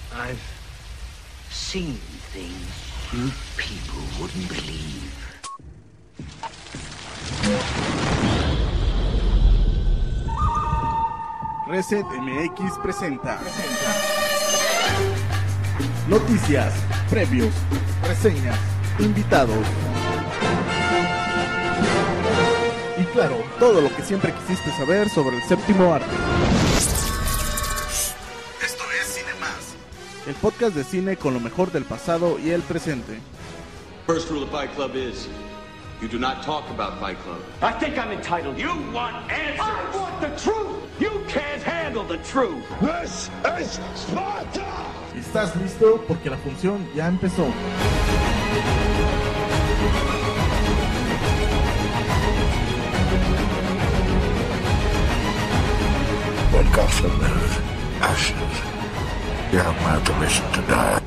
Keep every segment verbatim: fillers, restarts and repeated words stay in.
I've seen things you people wouldn't believe. Reset M X presenta. Noticias, previos, reseñas, invitados. Y claro, todo lo que siempre quisiste saber sobre el séptimo arte. Esto es Cine Más, el podcast de cine con lo mejor del pasado y el presente. First rule of Fight Club is you do not talk about Fight Club. I think I'm entitled. You want answers. I want the truth. You can't handle the truth. This is Sparta. ¿Estás listo? Porque la función ya empezó. When Gotham is ashes, you have my permission to die.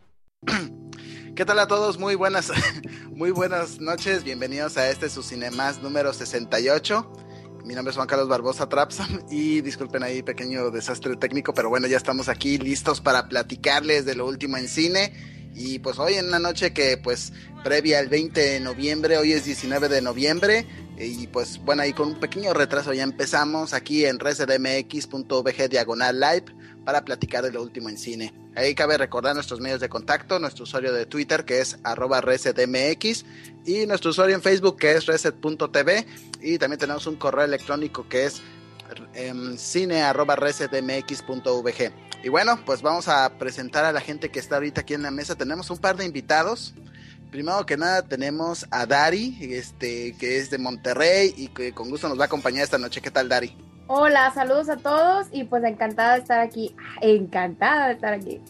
¿Qué tal a todos? Muy buenas, muy buenas noches. Bienvenidos a este su Cinemás número sesenta y ocho. Mi nombre es Juan Carlos Barbosa Trapsam y disculpen ahí pequeño desastre técnico, pero bueno, ya estamos aquí listos para platicarles de lo último en cine. Y pues hoy en una noche que pues previa al veinte de noviembre, hoy es diecinueve de noviembre. Y pues bueno, ahí con un pequeño retraso ya empezamos aquí en resedmx.vg diagonal live para platicar de lo último en cine. Ahí cabe recordar nuestros medios de contacto, nuestro usuario de Twitter que es arroba resedmx y nuestro usuario en Facebook que es reset punto t v, y también tenemos un correo electrónico que es um, cine arroba resedmx.vg. Y bueno, pues vamos a presentar a la gente que está ahorita aquí en la mesa. Tenemos un par de invitados. Primero que nada tenemos a Dari, este, que es de Monterrey y que con gusto nos va a acompañar esta noche. ¿Qué tal, Dari? Hola, saludos a todos y pues encantada de estar aquí, encantada de estar aquí.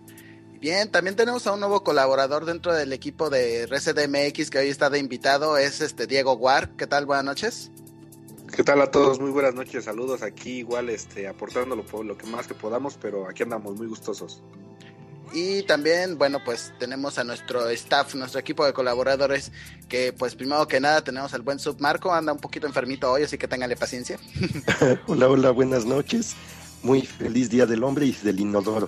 Bien, también tenemos a un nuevo colaborador dentro del equipo de ResetMX que hoy está de invitado, es este Diego Guar. ¿Qué tal? Buenas noches. ¿Qué tal a todos? Muy buenas noches, saludos aquí igual este, aportando lo, lo que más que podamos, pero aquí andamos muy gustosos. Y también, bueno, pues tenemos a nuestro staff, nuestro equipo de colaboradores, que pues primero que nada tenemos al buen Submarco, anda un poquito enfermito hoy, así que ténganle paciencia. Hola, hola, buenas noches, muy feliz Día del Hombre y del Inodoro.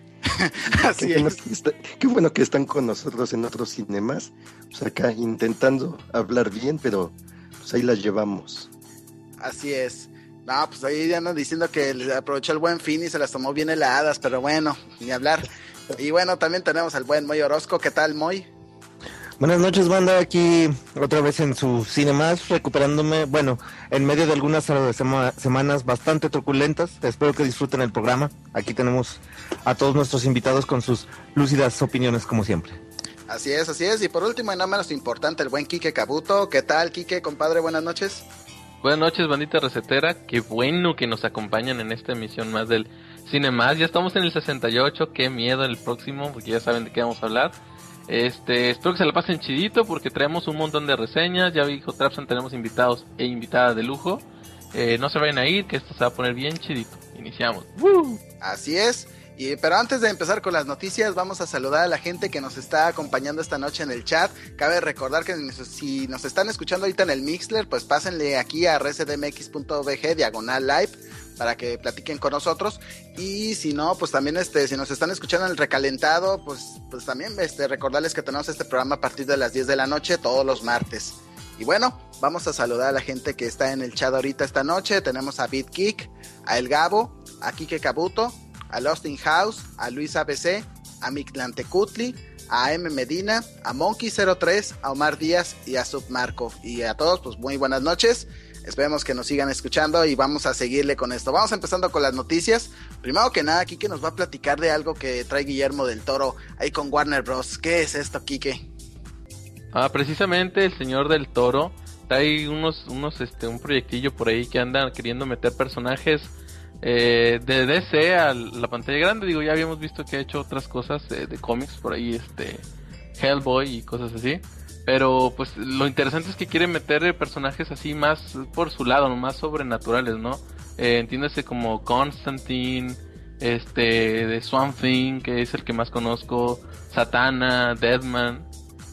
Así qué, es. Bueno que está, qué bueno que están con nosotros en otros cinemas, pues acá intentando hablar bien, pero pues ahí las llevamos. Así es. No, pues ahí ya andan diciendo que aprovechó el buen fin y se las tomó bien heladas, pero bueno, ni hablar. Y bueno, también tenemos al buen Moy Orozco. ¿Qué tal, Moy? Buenas noches, banda, aquí otra vez en su Cine Más, recuperándome, bueno, en medio de algunas sema- semanas bastante truculentas. Espero que disfruten el programa. Aquí tenemos a todos nuestros invitados con sus lúcidas opiniones, como siempre. Así es, así es. Y por último, y no menos importante, el buen Quique Cabuto. ¿Qué tal, Quique, compadre? Buenas noches. Buenas noches, bandita recetera. Qué bueno que nos acompañan en esta emisión más del Cine Más. Ya estamos en el sesenta y ocho, qué miedo el próximo, porque ya saben de qué vamos a hablar. Este, espero que se la pasen chidito, porque traemos un montón de reseñas. Ya dijo Trapson, tenemos invitados e invitadas de lujo. Eh, no se vayan a ir, que esto se va a poner bien chidito. Iniciamos. ¡Woo! Así es. Y, pero antes de empezar con las noticias, vamos a saludar a la gente que nos está acompañando esta noche en el chat. Cabe recordar que si nos están escuchando ahorita en el Mixler, pues pásenle aquí a resedmx.vg diagonal live para que platiquen con nosotros. Y si no, pues también este, si nos están escuchando en el recalentado, pues, pues también este, recordarles que tenemos este programa a partir de las diez de la noche todos los martes. Y bueno, vamos a saludar a la gente que está en el chat ahorita esta noche. Tenemos a BitKick, a El Gabo, a Quique Cabuto, a Lost in House, a Luis A B C, a Mictlantecutli, a M Medina, a Monkey cero tres, a Omar Díaz y a Submarco. Y a todos, pues muy buenas noches. Esperemos que nos sigan escuchando y vamos a seguirle con esto. Vamos empezando con las noticias. Primero que nada, Quique nos va a platicar de algo que trae Guillermo del Toro ahí con Warner Bros. ¿Qué es esto, Quique? Ah, precisamente el señor del Toro trae unos, unos, este, un proyectillo por ahí que anda queriendo meter personajes Eh, de D C a la pantalla grande. Digo, ya habíamos visto que ha hecho otras cosas de, de cómics por ahí, este Hellboy y cosas así, pero pues lo interesante es que quiere meter personajes así más por su lado, más sobrenaturales, ¿no? Eh, entiéndase como Constantine, este, de Swamp Thing, que es el que más conozco, Satana, Deadman,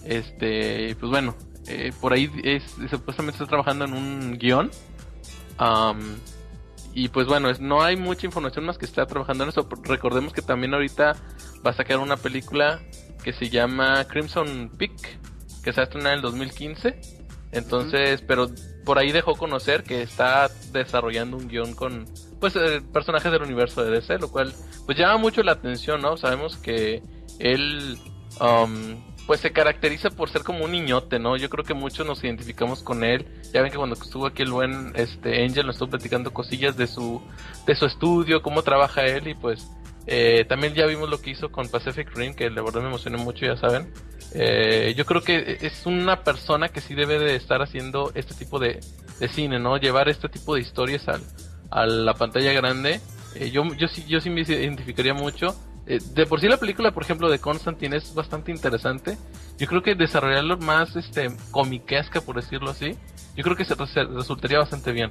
este, pues bueno, eh, por ahí es, supuestamente está trabajando en un guión, um, y pues bueno, es, no hay mucha información más que está trabajando en eso. Recordemos que también ahorita va a sacar una película que se llama Crimson Peak, que se va a estrenar en el dos mil quince. Entonces, uh-huh. pero por ahí dejó conocer que está desarrollando un guión con pues eh, personajes del universo de D C, lo cual pues llama mucho la atención, ¿no? Sabemos que él um, pues se caracteriza por ser como un niñote, ¿no? Yo creo que muchos nos identificamos con él. Ya ven que cuando estuvo aquí el buen este Angel nos estuvo platicando cosillas de su de su estudio, cómo trabaja él, y pues eh, también ya vimos lo que hizo con Pacific Rim, que la verdad me emocionó mucho, ya saben. Eh, yo creo que es una persona que sí debe de estar haciendo este tipo de, de cine, ¿no? Llevar este tipo de historias al, a la pantalla grande. Eh, yo yo sí yo sí me identificaría mucho. Eh, de por sí la película, por ejemplo, de Constantine es bastante interesante. Yo creo que desarrollarlo más este comiquesca, por decirlo así, yo creo que se, se resultaría bastante bien.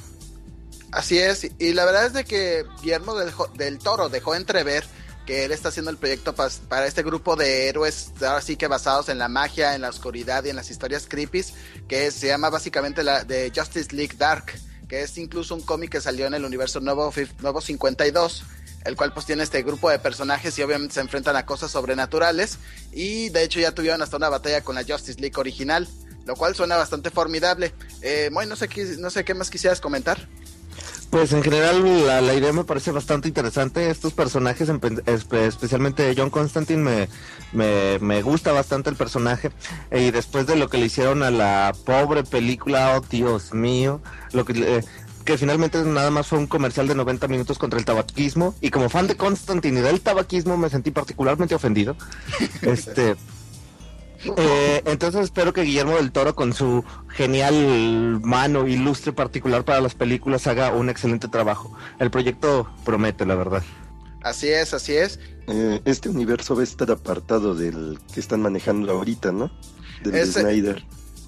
Así es, y la verdad es de que Guillermo del, del Toro dejó entrever que él está haciendo el proyecto pa- para este grupo de héroes, ahora sí que basados en la magia, en la oscuridad y en las historias creepies, que es, se llama básicamente la de Justice League Dark, que es incluso un cómic que salió en el universo nuevo, nuevo cincuenta y dos, el cual pues tiene este grupo de personajes y obviamente se enfrentan a cosas sobrenaturales, y de hecho ya tuvieron hasta una batalla con la Justice League original, lo cual suena bastante formidable. Eh, Moy, no sé, qué, no sé qué más quisieras comentar. Pues en general la, la idea me parece bastante interesante. Estos personajes, especialmente John Constantine, me, me, me gusta bastante el personaje. Y después de lo que le hicieron a la pobre película, oh Dios mío, lo que, eh, que finalmente nada más fue un comercial de noventa minutos contra el tabaquismo. Y como fan de Constantine y del tabaquismo me sentí particularmente ofendido. este... Eh, entonces espero que Guillermo del Toro, con su genial mano ilustre particular para las películas, haga un excelente trabajo. El proyecto promete, la verdad. Así es, así es. Eh, este universo va a estar apartado del que están manejando ahorita, ¿no? Del Ese... de Snyder.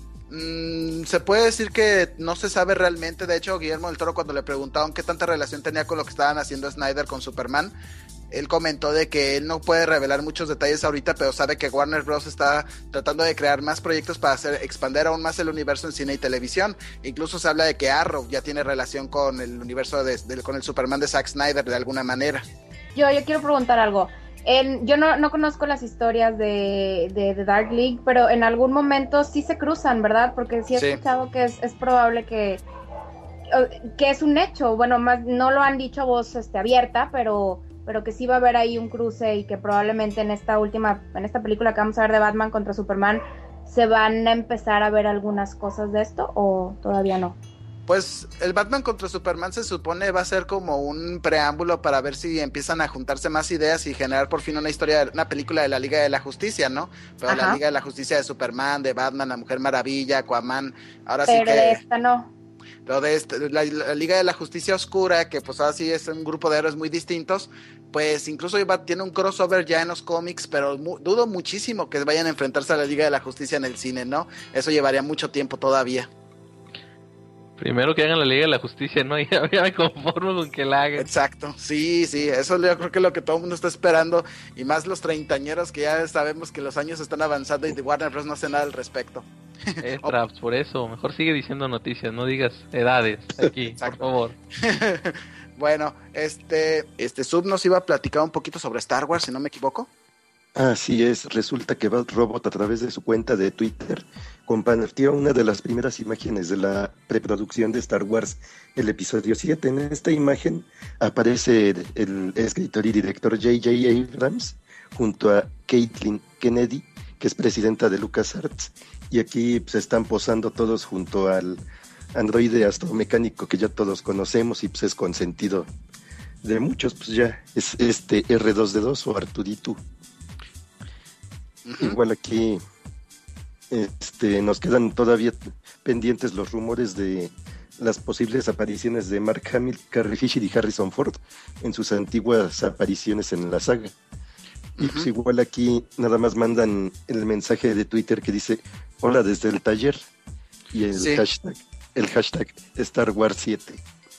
Mm, se puede decir que no se sabe realmente. De hecho, Guillermo del Toro, cuando le preguntaron qué tanta relación tenía con lo que estaban haciendo Snyder con Superman, él comentó de que él no puede revelar muchos detalles ahorita, pero sabe que Warner Bros. Está tratando de crear más proyectos para hacer expandir aún más el universo en cine y televisión. Incluso se habla de que Arrow ya tiene relación con el universo de, de, con el Superman de Zack Snyder de alguna manera. Yo, yo quiero preguntar algo. En, yo no, no conozco las historias de, de, de Dark League, pero en algún momento sí se cruzan, ¿verdad? Porque sí he sí. escuchado que es, es probable que que es un hecho. Bueno, más no lo han dicho a voz este, abierta, pero pero que sí va a haber ahí un cruce, y que probablemente en esta última, en esta película que vamos a ver de Batman contra Superman, se van a empezar a ver algunas cosas de esto, ¿o todavía no? Pues el Batman contra Superman se supone va a ser como un preámbulo para ver si empiezan a juntarse más ideas y generar por fin una historia, una película de la Liga de la Justicia, ¿no? Pero Ajá. la Liga de la Justicia de Superman, de Batman, la Mujer Maravilla, Aquaman, ahora Pero sí que... Pero de esta no. Lo de este, la, la Liga de la Justicia Oscura, que pues así es un grupo de héroes muy distintos, pues incluso iba, tiene un crossover ya en los cómics, pero mu- dudo muchísimo que vayan a enfrentarse a la Liga de la Justicia en el cine, ¿no? Eso llevaría mucho tiempo todavía. Primero que hagan la Liga de la Justicia, ¿no? Ya, ya me conformo con que la hagan. Exacto, sí, sí, eso yo creo que es lo que todo el mundo está esperando, y más los treintañeros que ya sabemos que los años están avanzando y de Warner Bros. No hace nada al respecto. Eh, Traps, por eso, mejor sigue diciendo noticias, no digas edades aquí, por favor. Bueno, este, este Sub nos iba a platicar un poquito sobre Star Wars, si no me equivoco. Así es, resulta que Bad Robot, a través de su cuenta de Twitter, compartió una de las primeras imágenes de la preproducción de Star Wars, el episodio siete. En esta imagen aparece el, el escritor y director J J Abrams junto a Kathleen Kennedy, que es presidenta de LucasArts, y aquí pues están posando todos junto al androide astromecánico que ya todos conocemos y pues es consentido de muchos, pues ya es este erre dos de dos o Arturito. Uh-huh. Igual aquí este, nos quedan todavía pendientes los rumores de las posibles apariciones de Mark Hamill, Carrie Fisher y Harrison Ford en sus antiguas apariciones en la saga. Y uh-huh. pues igual aquí nada más mandan el mensaje de Twitter que dice hola desde el taller y el sí. hashtag el hashtag Star Wars siete.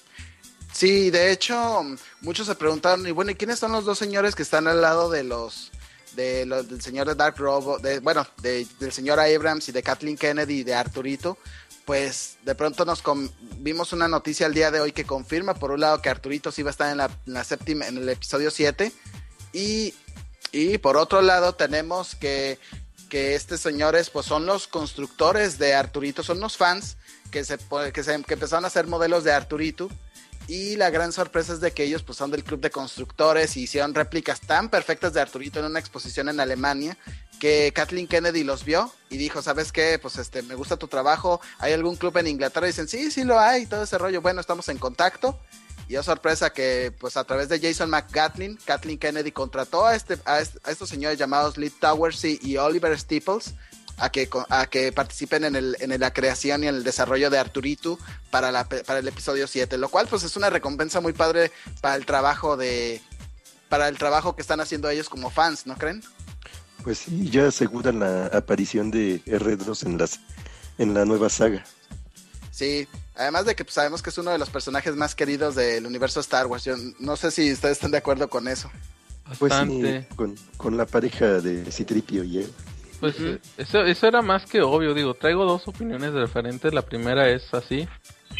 Sí, de hecho muchos se preguntaron, y bueno, ¿y quiénes son los dos señores que están al lado de los de los del señor de Dark Robot, de, bueno, de, del señor Abrams y de Kathleen Kennedy y de Arturito? pues de pronto nos com- vimos una noticia el día de hoy que confirma, por un lado, que Arturito sí va a estar en la, en la séptima, en el episodio siete, y, y por otro lado tenemos que, que estos señores pues son los constructores de Arturito, son los fans que, se, que, se, que empezaron a hacer modelos de Arturito, y la gran sorpresa es de que ellos pues son del club de constructores y hicieron réplicas tan perfectas de Arturito en una exposición en Alemania, que Kathleen Kennedy los vio y dijo, ¿sabes qué? Pues este, me gusta tu trabajo, ¿hay algún club en Inglaterra? Y dicen, sí, sí lo hay, todo ese rollo, bueno, estamos en contacto. Y es sorpresa que, pues a través de Jason McGatlin, Kathleen Kennedy contrató a, este, a, est- a estos señores llamados Lee Towersey y Oliver Steeples a que, a que participen en, el, en la creación y en el desarrollo de Arturito para, la, para el episodio siete, lo cual pues es una recompensa muy padre para el trabajo de, para el trabajo que están haciendo ellos como fans, ¿no creen? Pues sí, ya aseguran la aparición de erre dos en las en la nueva saga. Sí, además de que pues, sabemos que es uno de los personajes más queridos del universo Star Wars. Yo no sé si ustedes están de acuerdo con eso. Pues sí, con, con la pareja de C tres P O y él. Pues uh-huh. eso, eso era más que obvio, digo, traigo dos opiniones diferentes, la primera es así.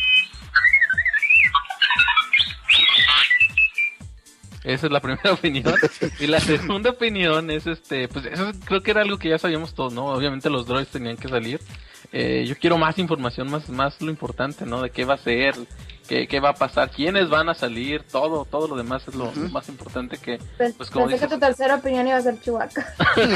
Esa es la primera opinión. Y la segunda opinión es este, pues eso creo que era algo que ya sabíamos todos, ¿no? Obviamente los droids tenían que salir. Eh, yo quiero más información, más, más lo importante, ¿no? De qué va a ser, qué, qué va a pasar, quiénes van a salir, todo, todo lo demás es lo, uh-huh. lo más importante que, pues como Pensé dices, que tu tercera opinión iba a ser Chewbacca.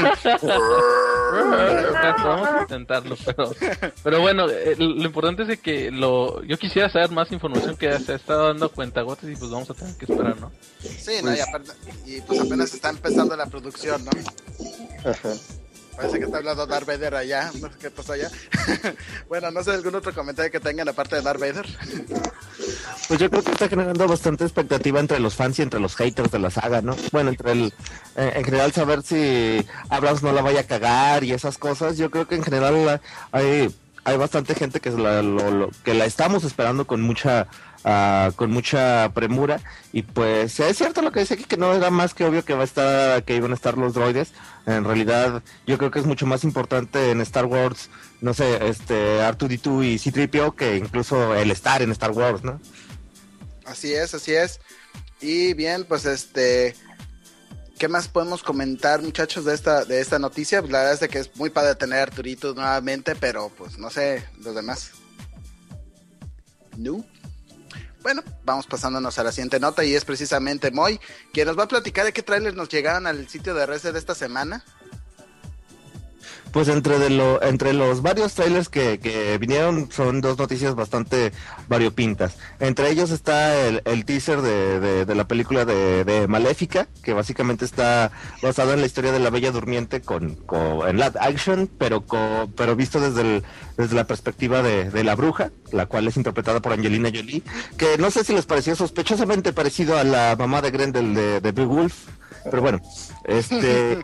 Vamos a intentarlo, pero, pero bueno, eh, lo importante es de que lo, yo quisiera saber más información que se ha estado dando cuentagotas y pues vamos a tener que esperar, ¿no? Sí, no, y, aparte, y pues apenas está empezando la producción, ¿no? Ajá. Parece que está hablando Darth Vader allá, no sé qué pasó allá. Bueno, no sé, algún otro comentario que tengan aparte de Darth Vader. Pues yo creo que está generando bastante expectativa entre los fans y entre los haters de la saga, ¿no? Bueno, entre el, eh, en general saber si Abrams no la vaya a cagar y esas cosas, yo creo que en general la, hay, hay bastante gente que la, lo, lo, que la estamos esperando con mucha... Uh, con mucha premura, y pues es cierto lo que dice aquí, que no era más que obvio que va a estar, que iban a estar los droides. En realidad yo creo que es mucho más importante en Star Wars, no sé, este R dos D dos y C tres P O que incluso el estar en Star Wars, ¿no? Así es, así es. Y bien, pues este, ¿qué más podemos comentar, muchachos, de esta de esta noticia? Pues la verdad es de que es muy padre tener a Arturito nuevamente, pero pues no sé, los demás. No. Bueno, vamos pasándonos a la siguiente nota y es precisamente Moy, quien nos va a platicar de qué trailers nos llegaron al sitio de Reset de esta semana. Pues entre de lo, entre los varios trailers que, que vinieron son dos noticias bastante variopintas. Entre ellos está el, el teaser de, de, de la película de, de Maléfica, que básicamente está basada en la historia de la Bella Durmiente con, con en live action, pero con, pero visto desde el, desde la perspectiva de, de la bruja, la cual es interpretada por Angelina Jolie, que no sé si les pareció sospechosamente parecido a la mamá de Grendel de, de Beowulf. Pero bueno, este...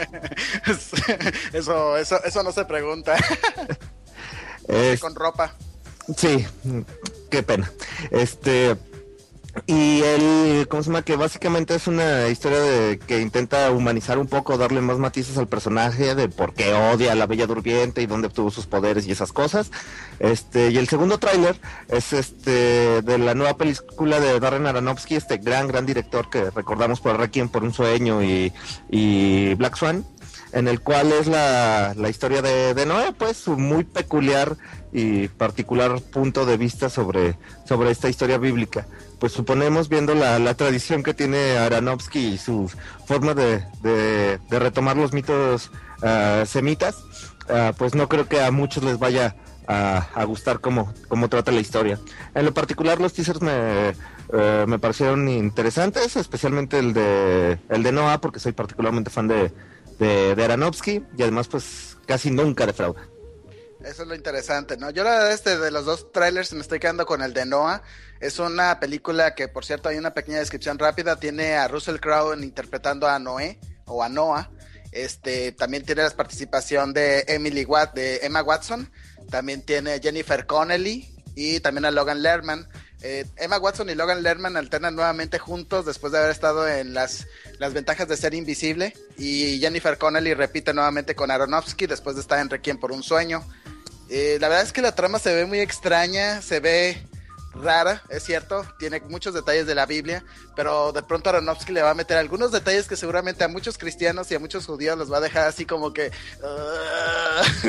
eso, eso, eso no se pregunta. Es... Con ropa. Sí, qué pena. Este... Y él, ¿cómo se llama? Que básicamente es una historia de que intenta humanizar un poco, darle más matices al personaje de por qué odia a la Bella Durmiente y dónde obtuvo sus poderes y esas cosas. Este, y el segundo tráiler es este de la nueva película de Darren Aronofsky, este gran, gran director que recordamos por Requiem por un sueño y, y Black Swan, en el cual es la, la historia de, de Noé, pues su muy peculiar y particular punto de vista sobre, sobre esta historia bíblica. Pues suponemos, viendo la, la tradición que tiene Aronofsky y su forma de, de, de retomar los mitos uh, semitas, uh, pues no creo que a muchos les vaya a, a gustar cómo, cómo trata la historia. En lo particular, los teasers me, uh, me parecieron interesantes, especialmente el de, el de Noah, porque soy particularmente fan de, de, de Aronofsky, y además pues casi nunca defrauda. Eso es lo interesante, ¿no? Yo la verdad este de los dos trailers me estoy quedando con el de Noah. Es una película que, por cierto, hay una pequeña descripción rápida. Tiene a Russell Crowe interpretando a Noé o a Noah. Este, también tiene la participación de Emily Watt, de Emma Watson. También tiene Jennifer Connelly y también a Logan Lerman. Eh, Emma Watson y Logan Lerman alternan nuevamente juntos después de haber estado en las, las ventajas de ser invisible. Y Jennifer Connelly repite nuevamente con Aronofsky después de estar en Requiem por un sueño. Eh, la verdad es que la trama se ve muy extraña, se ve rara, es cierto, tiene muchos detalles de la Biblia, pero de pronto Aronofsky le va a meter algunos detalles que seguramente a muchos cristianos y a muchos judíos los va a dejar así como que... Uh,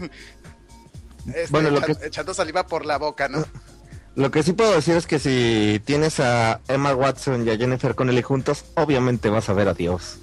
este, bueno, lo echando, que... echando saliva por la boca, ¿no? Lo que sí puedo decir es que si tienes a Emma Watson y a Jennifer Connelly juntos, obviamente vas a ver a Dios.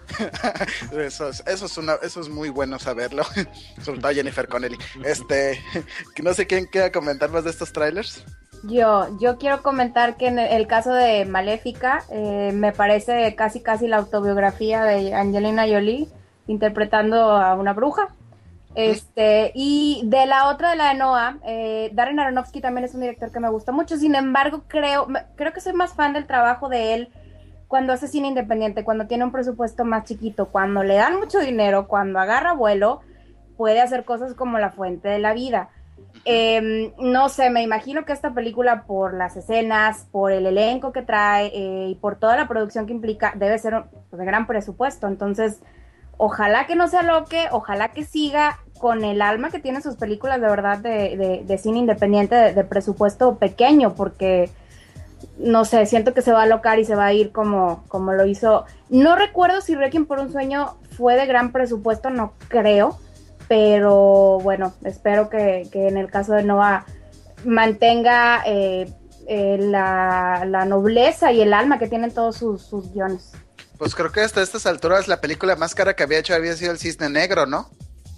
Eso es, eso es una, eso es muy bueno saberlo, sobre todo Jennifer Connelly. Este, no sé quién quiera comentar más de estos trailers. Yo, yo quiero comentar que en el caso de Maléfica, eh, me parece casi casi la autobiografía de Angelina Jolie interpretando a una bruja. Este, y de la otra, de la de Noah, eh, Darren Aronofsky también es un director que me gusta mucho. Sin embargo, creo, creo que soy más fan del trabajo de él cuando hace cine independiente, cuando tiene un presupuesto más chiquito, cuando le dan mucho dinero, cuando agarra vuelo, puede hacer cosas como La Fuente de la Vida. Eh, no sé, me imagino que esta película, por las escenas, por el elenco que trae eh, y por toda la producción que implica, debe ser pues, de gran presupuesto. Entonces, ojalá que no se aloque, ojalá que siga con el alma que tienen sus películas de verdad de, de, de cine independiente, de, de presupuesto pequeño, porque no sé, siento que se va a alocar y se va a ir como, como lo hizo. No recuerdo si Requiem por un sueño fue de gran presupuesto, no creo, pero bueno, espero que, que en el caso de Noah mantenga eh, eh, la, la nobleza y el alma que tienen todos sus, sus guiones. Pues creo que hasta estas alturas la película más cara que había hecho había sido El Cisne Negro, ¿no?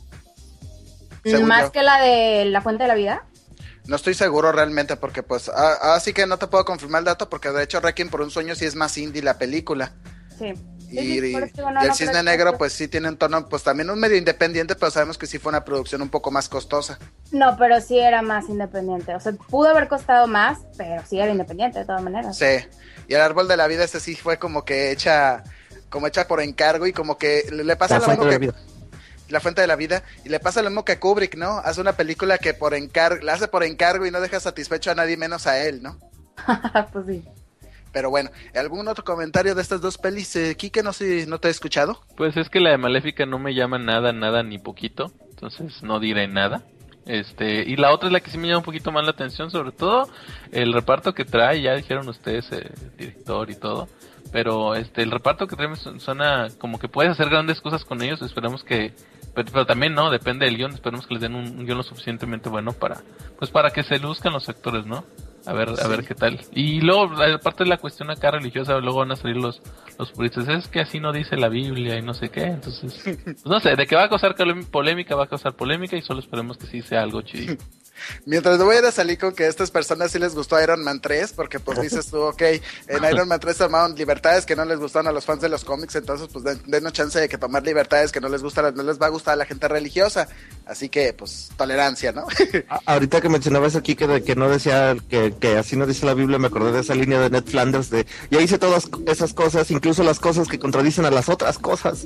Según ¿Más yo. que la de La Fuente de la Vida? No estoy seguro realmente porque pues, ah, así que no te puedo confirmar el dato porque de hecho Requiem por un sueño sí es más indie la película. Sí. Y, Sí, sí, por eso digo, no, y El no Cisne creo que- Negro pues sí tiene un tono pues también un medio independiente, pero sabemos que sí fue una producción un poco más costosa. No, pero sí era más independiente. O sea, pudo haber costado más, pero sí era independiente de todas maneras. Sí, y El Árbol de la Vida ese sí fue como que hecha, como hecha por encargo y como que le, le pasa La lo Fuente mismo de la que... Vida. La Fuente de la Vida, y le pasa lo mismo que a Kubrick, ¿no? Hace una película que por encargo, la hace por encargo y no deja satisfecho a nadie menos a él, ¿no? Pues sí. Pero bueno, ¿algún otro comentario de estas dos pelis? Eh, Quique, no sé, ¿no te he escuchado? Pues es que la de Maléfica no me llama nada, nada ni poquito, entonces no diré nada. Este, y la otra es la que sí me llama un poquito más la atención, sobre todo el reparto que trae, ya dijeron ustedes, eh, director y todo, pero este, el reparto que trae me su- suena como que puedes hacer grandes cosas con ellos, esperemos que, pero, pero también no, depende del guión, esperemos que les den un, un guión lo suficientemente bueno para, pues para que se luzcan los actores, ¿no? A ver, a Sí. ver qué tal. Y luego, aparte de la cuestión acá religiosa, luego van a salir los, los puristas, es que así no dice la Biblia y no sé qué, entonces, pues no sé, de que va a causar calem- polémica, va a causar polémica y solo esperemos que sí sea algo chido. Mientras no voy a ir a salir con que a estas personas sí les gustó Iron Man tres, porque pues dices tú, ok, en Iron Man tres tomaron libertades que no les gustaron a los fans de los cómics, entonces pues den, denos chance de que tomar libertades que no les gustan, no les va a gustar a la gente religiosa, así que pues tolerancia, ¿no? A- Ahorita que mencionabas aquí que, de- que no decía, que, que así no dice la Biblia, me acordé de esa línea de Ned Flanders de, ya hice todas esas cosas, incluso las cosas que contradicen a las otras cosas.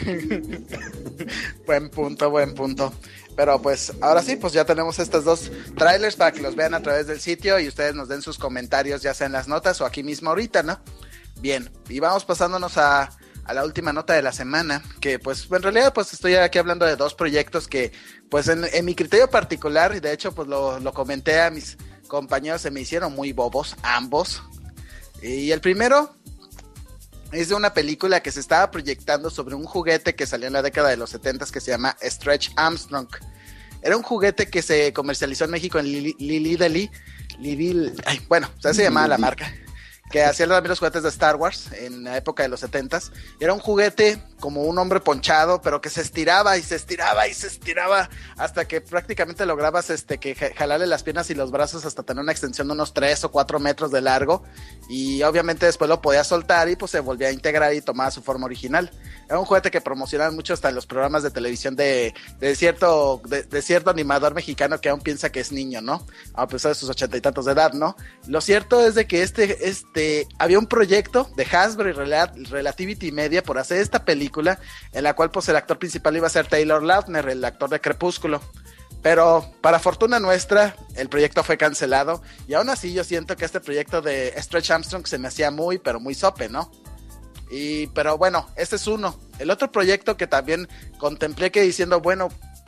Buen punto, buen punto. Pero pues ahora sí, pues ya tenemos estos dos trailers para que los vean a través del sitio y ustedes nos den sus comentarios ya sea en las notas o aquí mismo ahorita, ¿no? Bien, y vamos pasándonos a, a la última nota de la semana, que pues en realidad pues estoy aquí hablando de dos proyectos que pues en, en mi criterio particular, y de hecho pues lo, lo comenté a mis compañeros, se me hicieron muy bobos, ambos. Y el primero es de una película que se estaba proyectando sobre un juguete que salió en la década de los setentas que se llama Stretch Armstrong. Era un juguete que se comercializó en México en Lili, Lili Deli, Lili, ay, bueno, o sea, se llamaba la marca, que hacía también los juguetes de Star Wars en la época de los setentas. Era un juguete como un hombre ponchado, pero que se estiraba y se estiraba y se estiraba hasta que prácticamente lograbas este que jalarle las piernas y los brazos hasta tener una extensión de unos tres o cuatro metros de largo, y obviamente después lo podías soltar y pues se volvía a integrar y tomaba su forma original. Era un juguete que promocionaban mucho hasta en los programas de televisión de, de cierto de, de cierto animador mexicano que aún piensa que es niño, ¿no? A pesar de sus ochenta y tantos de edad, ¿no? Lo cierto es de que este, este había un proyecto de Hasbro y Relativity Media por hacer esta película en la cual pues el actor principal iba a ser Taylor Lautner, el actor de Crepúsculo. Pero para fortuna nuestra, el proyecto fue cancelado, y aún así yo siento que este proyecto de Stretch Armstrong se me hacía muy, pero muy sope, ¿no? Y, pero bueno, este es uno. El otro proyecto que también contemplé que diciendo, bueno,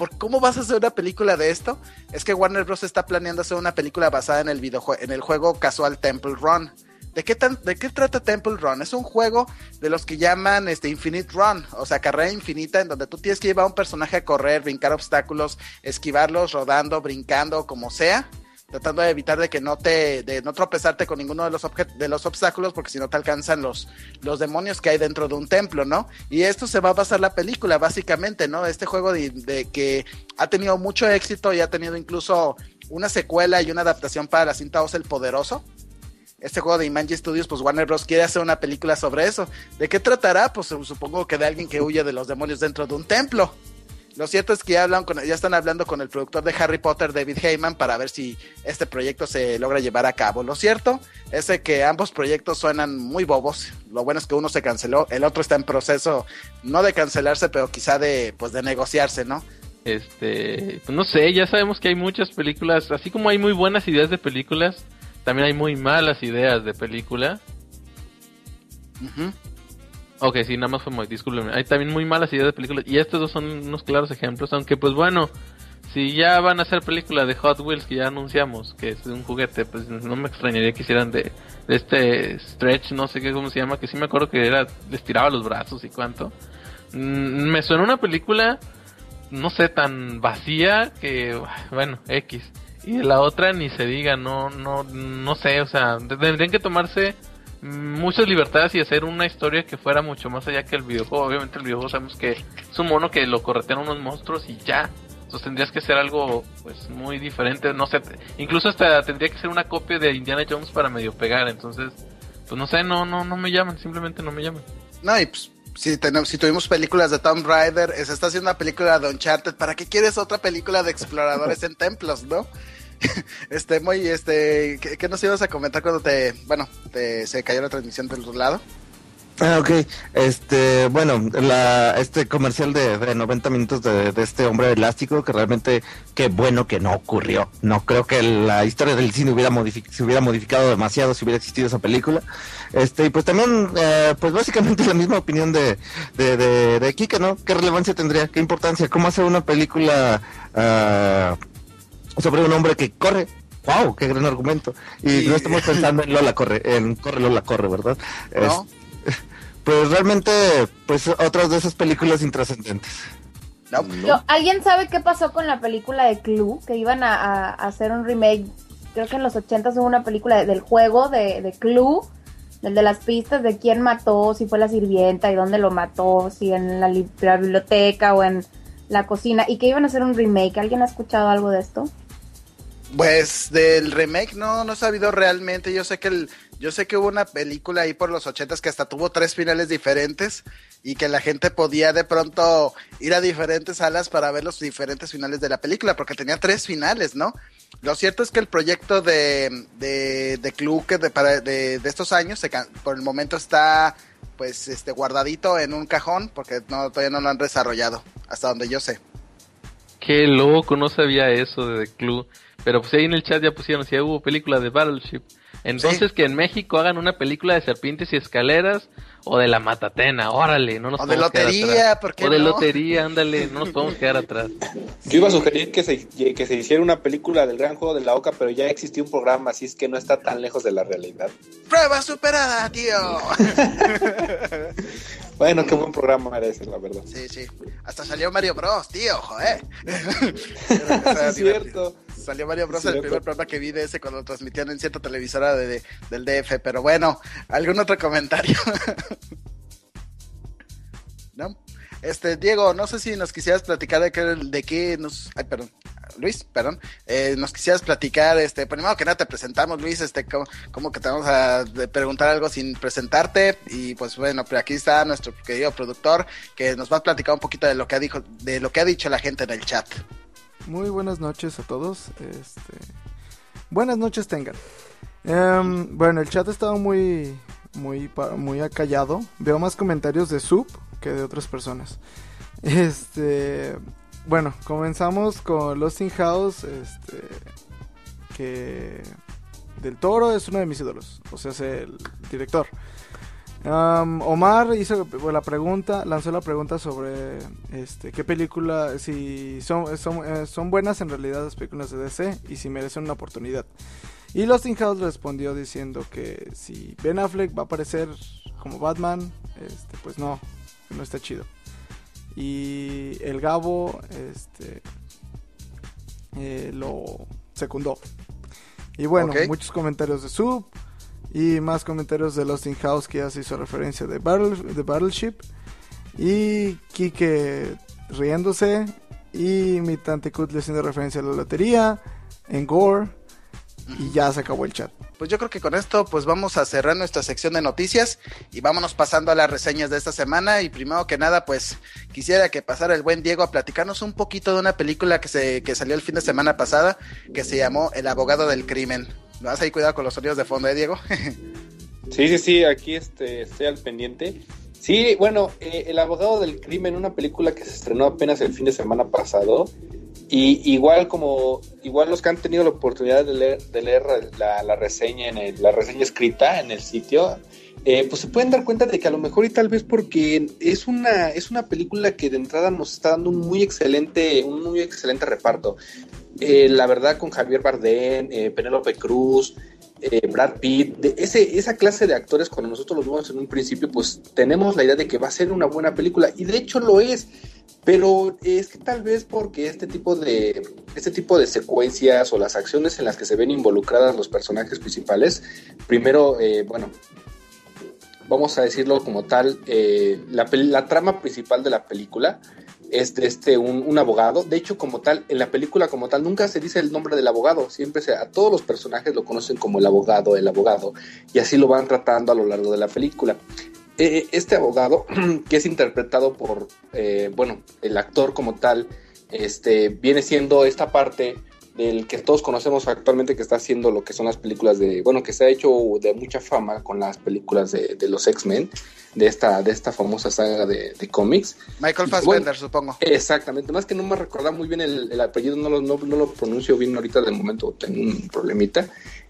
¿por cómo vas a hacer una película de esto? Es que Warner Bros. Está planeando hacer una película basada en el videojuego, en el juego casual Temple Run. ¿De qué, tan, ¿De qué trata Temple Run? Es un juego de los que llaman este, Infinite Run, o sea, carrera infinita, en donde tú tienes que llevar a un personaje a correr, brincar obstáculos, esquivarlos, rodando, brincando, como sea, tratando de evitar de que no te, de no tropezarte con ninguno de los objet- de los obstáculos, porque si no te alcanzan los, los demonios que hay dentro de un templo, ¿no? Y esto se va a basar la película, básicamente, ¿no? Este juego de, de que ha tenido mucho éxito y ha tenido incluso una secuela y una adaptación para la cinta Oz el Poderoso. Este juego de Imanji Studios, pues Warner Bros. Quiere hacer una película sobre eso. ¿De qué tratará? Pues supongo que de alguien que huye de los demonios dentro de un templo. Lo cierto es que ya, hablan con, ya están hablando con el productor de Harry Potter, David Heyman, para ver si este proyecto se logra llevar a cabo. Lo cierto es que ambos proyectos suenan muy bobos. Lo bueno es que uno se canceló, el otro está en proceso, no de cancelarse, pero quizá de, pues, de negociarse, ¿no? Este, pues no sé, ya sabemos que hay muchas películas, así como hay muy buenas ideas de películas, también hay muy malas ideas de película. Uh-huh. Ok, sí, nada más fue muy, discúlpenme. Hay también muy malas ideas de películas y estos dos son unos claros ejemplos, aunque pues bueno, si ya van a hacer película de Hot Wheels que ya anunciamos, que es un juguete, pues no me extrañaría que hicieran de, de este Stretch, no sé qué cómo se llama, que sí me acuerdo que era, les tiraba los brazos y cuánto. Mm, me suena una película, no sé, tan vacía que, bueno, X. Y de la otra ni se diga, no no no sé, o sea, tendrían que tomarse muchas libertades y hacer una historia que fuera mucho más allá que el videojuego. Obviamente el videojuego sabemos que es un mono que lo corretean unos monstruos y ya. Entonces tendrías que hacer algo pues muy diferente, no sé, incluso hasta tendría que ser una copia de Indiana Jones para medio pegar. Entonces, pues no sé, no no no me llaman, simplemente no me llaman. No, y pues si, tenemos, si tuvimos películas de Tomb Raider, se está haciendo una película de Uncharted, ¿para qué quieres otra película de exploradores en templos, no? Este, muy, este, ¿qué, ¿qué nos ibas a comentar cuando te, bueno, te, se cayó la transmisión del otro lado? Ah, ok, este, bueno, la, este comercial de, de noventa minutos de, de este hombre elástico, que realmente, qué bueno que no ocurrió. No creo que la historia del cine hubiera modific- se hubiera modificado demasiado si hubiera existido esa película. Este, y pues también, eh, pues básicamente la misma opinión de, de, de, de Kika, ¿no? ¿Qué relevancia tendría? ¿Qué importancia? ¿Cómo hacer una película uh, sobre un hombre que corre? ¡Wow! ¡Qué gran argumento! Y sí. No estamos pensando en Lola corre, en Corre Lola corre, ¿verdad? ¿No? Es, pues realmente, pues otras de esas películas intrascendentes. No, no. ¿Alguien sabe qué pasó con la película de Clue? Que iban a, a, a hacer un remake. Creo que en los ochentas hubo una película de, del juego de, de Clue, el de las pistas de quién mató, si fue la sirvienta y dónde lo mató, si en la, li- la biblioteca o en la cocina, y que iban a hacer un remake. ¿Alguien ha escuchado algo de esto? Pues del remake no, no he sabido realmente. Yo sé que el, yo sé que hubo una película ahí por los ochentas que hasta tuvo tres finales diferentes y que la gente podía de pronto ir a diferentes salas para ver los diferentes finales de la película, porque tenía tres finales, ¿no? Lo cierto es que el proyecto de, de, de Clue que de, para, de, de estos años se, por el momento está pues este guardadito en un cajón porque no, todavía no lo han desarrollado, hasta donde yo sé. Qué loco, no sabía eso de The Clue. Pero pues ahí en el chat ya pusieron si hubo película de Battleship. Entonces sí. Que en México hagan una película de serpientes y escaleras o de la Matatena, órale, no nos o podemos de lotería, ¿por qué O de no? lotería, ándale, no nos podemos quedar atrás. Yo iba a sugerir que se, que se hiciera una película del Gran Juego de la Oca, pero ya existía un programa, así es que no está tan lejos de la realidad. ¡Prueba superada, tío! Bueno, qué buen programa era ese, la verdad. Sí, sí. Hasta salió Mario Bros, tío, joder. Sí, es cierto. Salió Mario Bros, el primer programa que vi de ese cuando lo transmitían en cierta televisora de, de, del D F. Pero bueno, ¿algún otro comentario? ¿No? Este, Diego, no sé si nos quisieras platicar de qué, de qué nos... Ay, perdón. Luis, perdón, eh, nos quisieras platicar, este, primero que nada te presentamos, Luis, este, como, como que te vamos a preguntar algo sin presentarte, y pues bueno, pero aquí está nuestro querido productor, que nos va a platicar un poquito de lo que ha dicho, de lo que ha dicho la gente en el chat. Muy buenas noches a todos, este, buenas noches tengan. Um, bueno, el chat ha estado muy, muy, muy acallado, veo más comentarios de Sub que de otras personas, este... Bueno, comenzamos con Lost in House, este, que Del Toro es uno de mis ídolos, o sea, es el director. Um, Omar hizo la pregunta, lanzó la pregunta sobre este qué película, si son, son, eh, son buenas en realidad las películas de D C y si merecen una oportunidad. Y Lost in House respondió diciendo que si Ben Affleck va a aparecer como Batman, este, pues no, no está chido. Y el Gabo este, eh, lo secundó. Y bueno, okay. Muchos comentarios de Sub. Y más comentarios de Lost in House, que ya se hizo referencia de, Battle, de Battleship. Y Kike riéndose. Y mi Tante Kut le haciendo referencia a la lotería. En Gore. Y ya se acabó el chat. Pues yo creo que con esto pues vamos a cerrar nuestra sección de noticias. Y vámonos pasando a las reseñas de esta semana. Y primero que nada pues quisiera que pasara el buen Diego a platicarnos un poquito de una película que, se, que salió el fin de semana pasada. Que se llamó El abogado del crimen. ¿Vas ahí cuidado con los sonidos de fondo, eh, Diego? Sí, sí, sí, aquí este, estoy al pendiente. Sí, bueno, eh, El abogado del crimen, una película que se estrenó apenas el fin de semana pasado. Y igual como igual los que han tenido la oportunidad de leer, de leer la, la reseña en el, la reseña escrita en el sitio, eh, pues se pueden dar cuenta de que a lo mejor y tal vez porque es una es una película que de entrada nos está dando un muy excelente un muy excelente reparto. Eh, la verdad, con Javier Bardem, eh, Penélope Cruz, eh, Brad Pitt, de ese, esa clase de actores, cuando nosotros los vimos en un principio, pues tenemos la idea de que va a ser una buena película, y de hecho lo es, pero es que tal vez porque este tipo de este tipo de secuencias o las acciones en las que se ven involucradas los personajes principales, primero, eh, bueno, vamos a decirlo como tal, eh, la, la trama principal de la película es de este, un, un abogado. De hecho, como tal, en la película como tal, nunca se dice el nombre del abogado. Siempre se, a todos los personajes lo conocen como el abogado, el abogado. Y así lo van tratando a lo largo de la película. Eh, este abogado, que es interpretado por, eh, bueno, el actor como tal, este, viene siendo esta parte del que todos conocemos actualmente, que está haciendo lo que son las películas de, bueno, que se ha hecho de mucha fama con las películas de, de los X-Men, de esta, de esta famosa saga de, de cómics. Michael Fassbender, bueno, supongo. Exactamente, más que no me recuerda muy bien el, el apellido, no lo, no, no lo pronuncio bien ahorita, de momento tengo un problemita.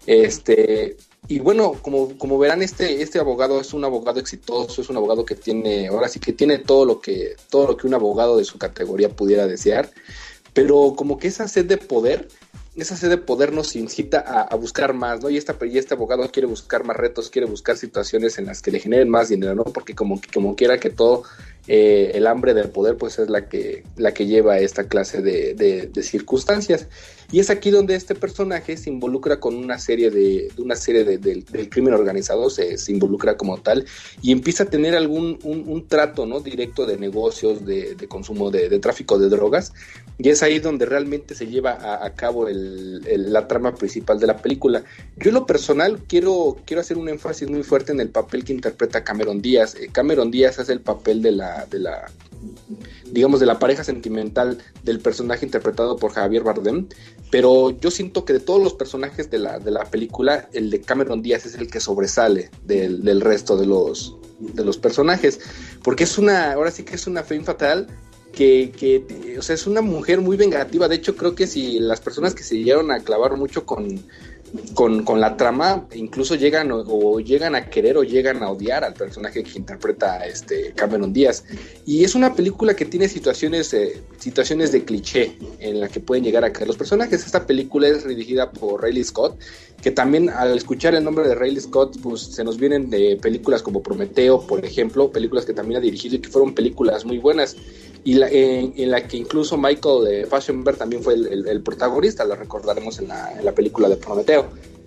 Este, y bueno, como, como verán, este, este abogado es un abogado exitoso, es un abogado que tiene, ahora sí que tiene todo lo que, todo lo que un abogado de su categoría pudiera desear. Pero como que esa sed de poder, esa sed de poder nos incita a, a buscar más, ¿no? Y, esta, y este abogado quiere buscar más retos, quiere buscar situaciones en las que le generen más dinero, ¿no? Porque como, como quiera que todo, eh, el hambre del poder pues es la que, la que lleva a esta clase de, de, de circunstancias. Y es aquí donde este personaje se involucra con una serie de, de una serie de, de, del crimen organizado, se, se involucra como tal y empieza a tener algún un, un trato, ¿no? Directo de negocios, de, de consumo, de, de tráfico de drogas, y es ahí donde realmente se lleva a, a cabo el, el, la trama principal de la película. Yo en lo personal quiero, quiero hacer un énfasis muy fuerte en el papel que interpreta Cameron Díaz. Eh, Cameron Díaz hace el papel de la, de la digamos de la pareja sentimental del personaje interpretado por Javier Bardem, pero yo siento que de todos los personajes de la, de la película, el de Cameron Díaz es el que sobresale del, del resto de los, de los personajes, porque es una, ahora sí que es una femme fatale que, que, o sea, es una mujer muy vengativa. De hecho, creo que si las personas que se llegaron a clavar mucho con Con, con la trama, incluso llegan o, o llegan a querer o llegan a odiar al personaje que interpreta este Cameron Díaz. Y es una película que tiene situaciones eh, situaciones de cliché en la que pueden llegar a caer los personajes. Esta película es dirigida por Ridley Scott, que también al escuchar el nombre de Ridley Scott, pues se nos vienen de películas como Prometeo, por ejemplo, películas que también ha dirigido y que fueron películas muy buenas. Y la, en, en la que incluso Michael eh, Fassbender también fue el, el, el protagonista, lo recordaremos en la, en la película de Prometeo.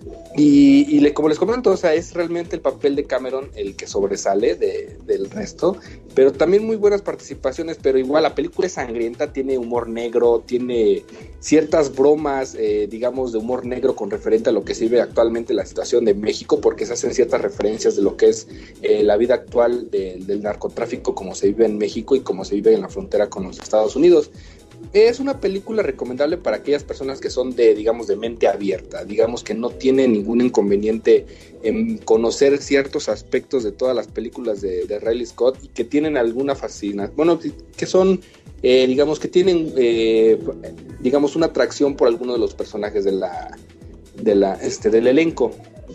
Y, y le, como les comento, o sea, es realmente el papel de Cameron el que sobresale de, del resto, pero también muy buenas participaciones. Pero igual la película es sangrienta, tiene humor negro, tiene ciertas bromas, eh, digamos, de humor negro con referente a lo que se vive actualmente la situación de México, porque se hacen ciertas referencias de lo que es eh, la vida actual de, del narcotráfico, como se vive en México y como se vive en la frontera con los Estados Unidos. Es una película recomendable para aquellas personas que son de, digamos, de mente abierta, digamos que no tienen ningún inconveniente en conocer ciertos aspectos de todas las películas de, de Ridley Scott y que tienen alguna fascinación, bueno, que son, eh, digamos, que tienen, eh, digamos, una atracción por alguno de los personajes de la, de la, este, del elenco.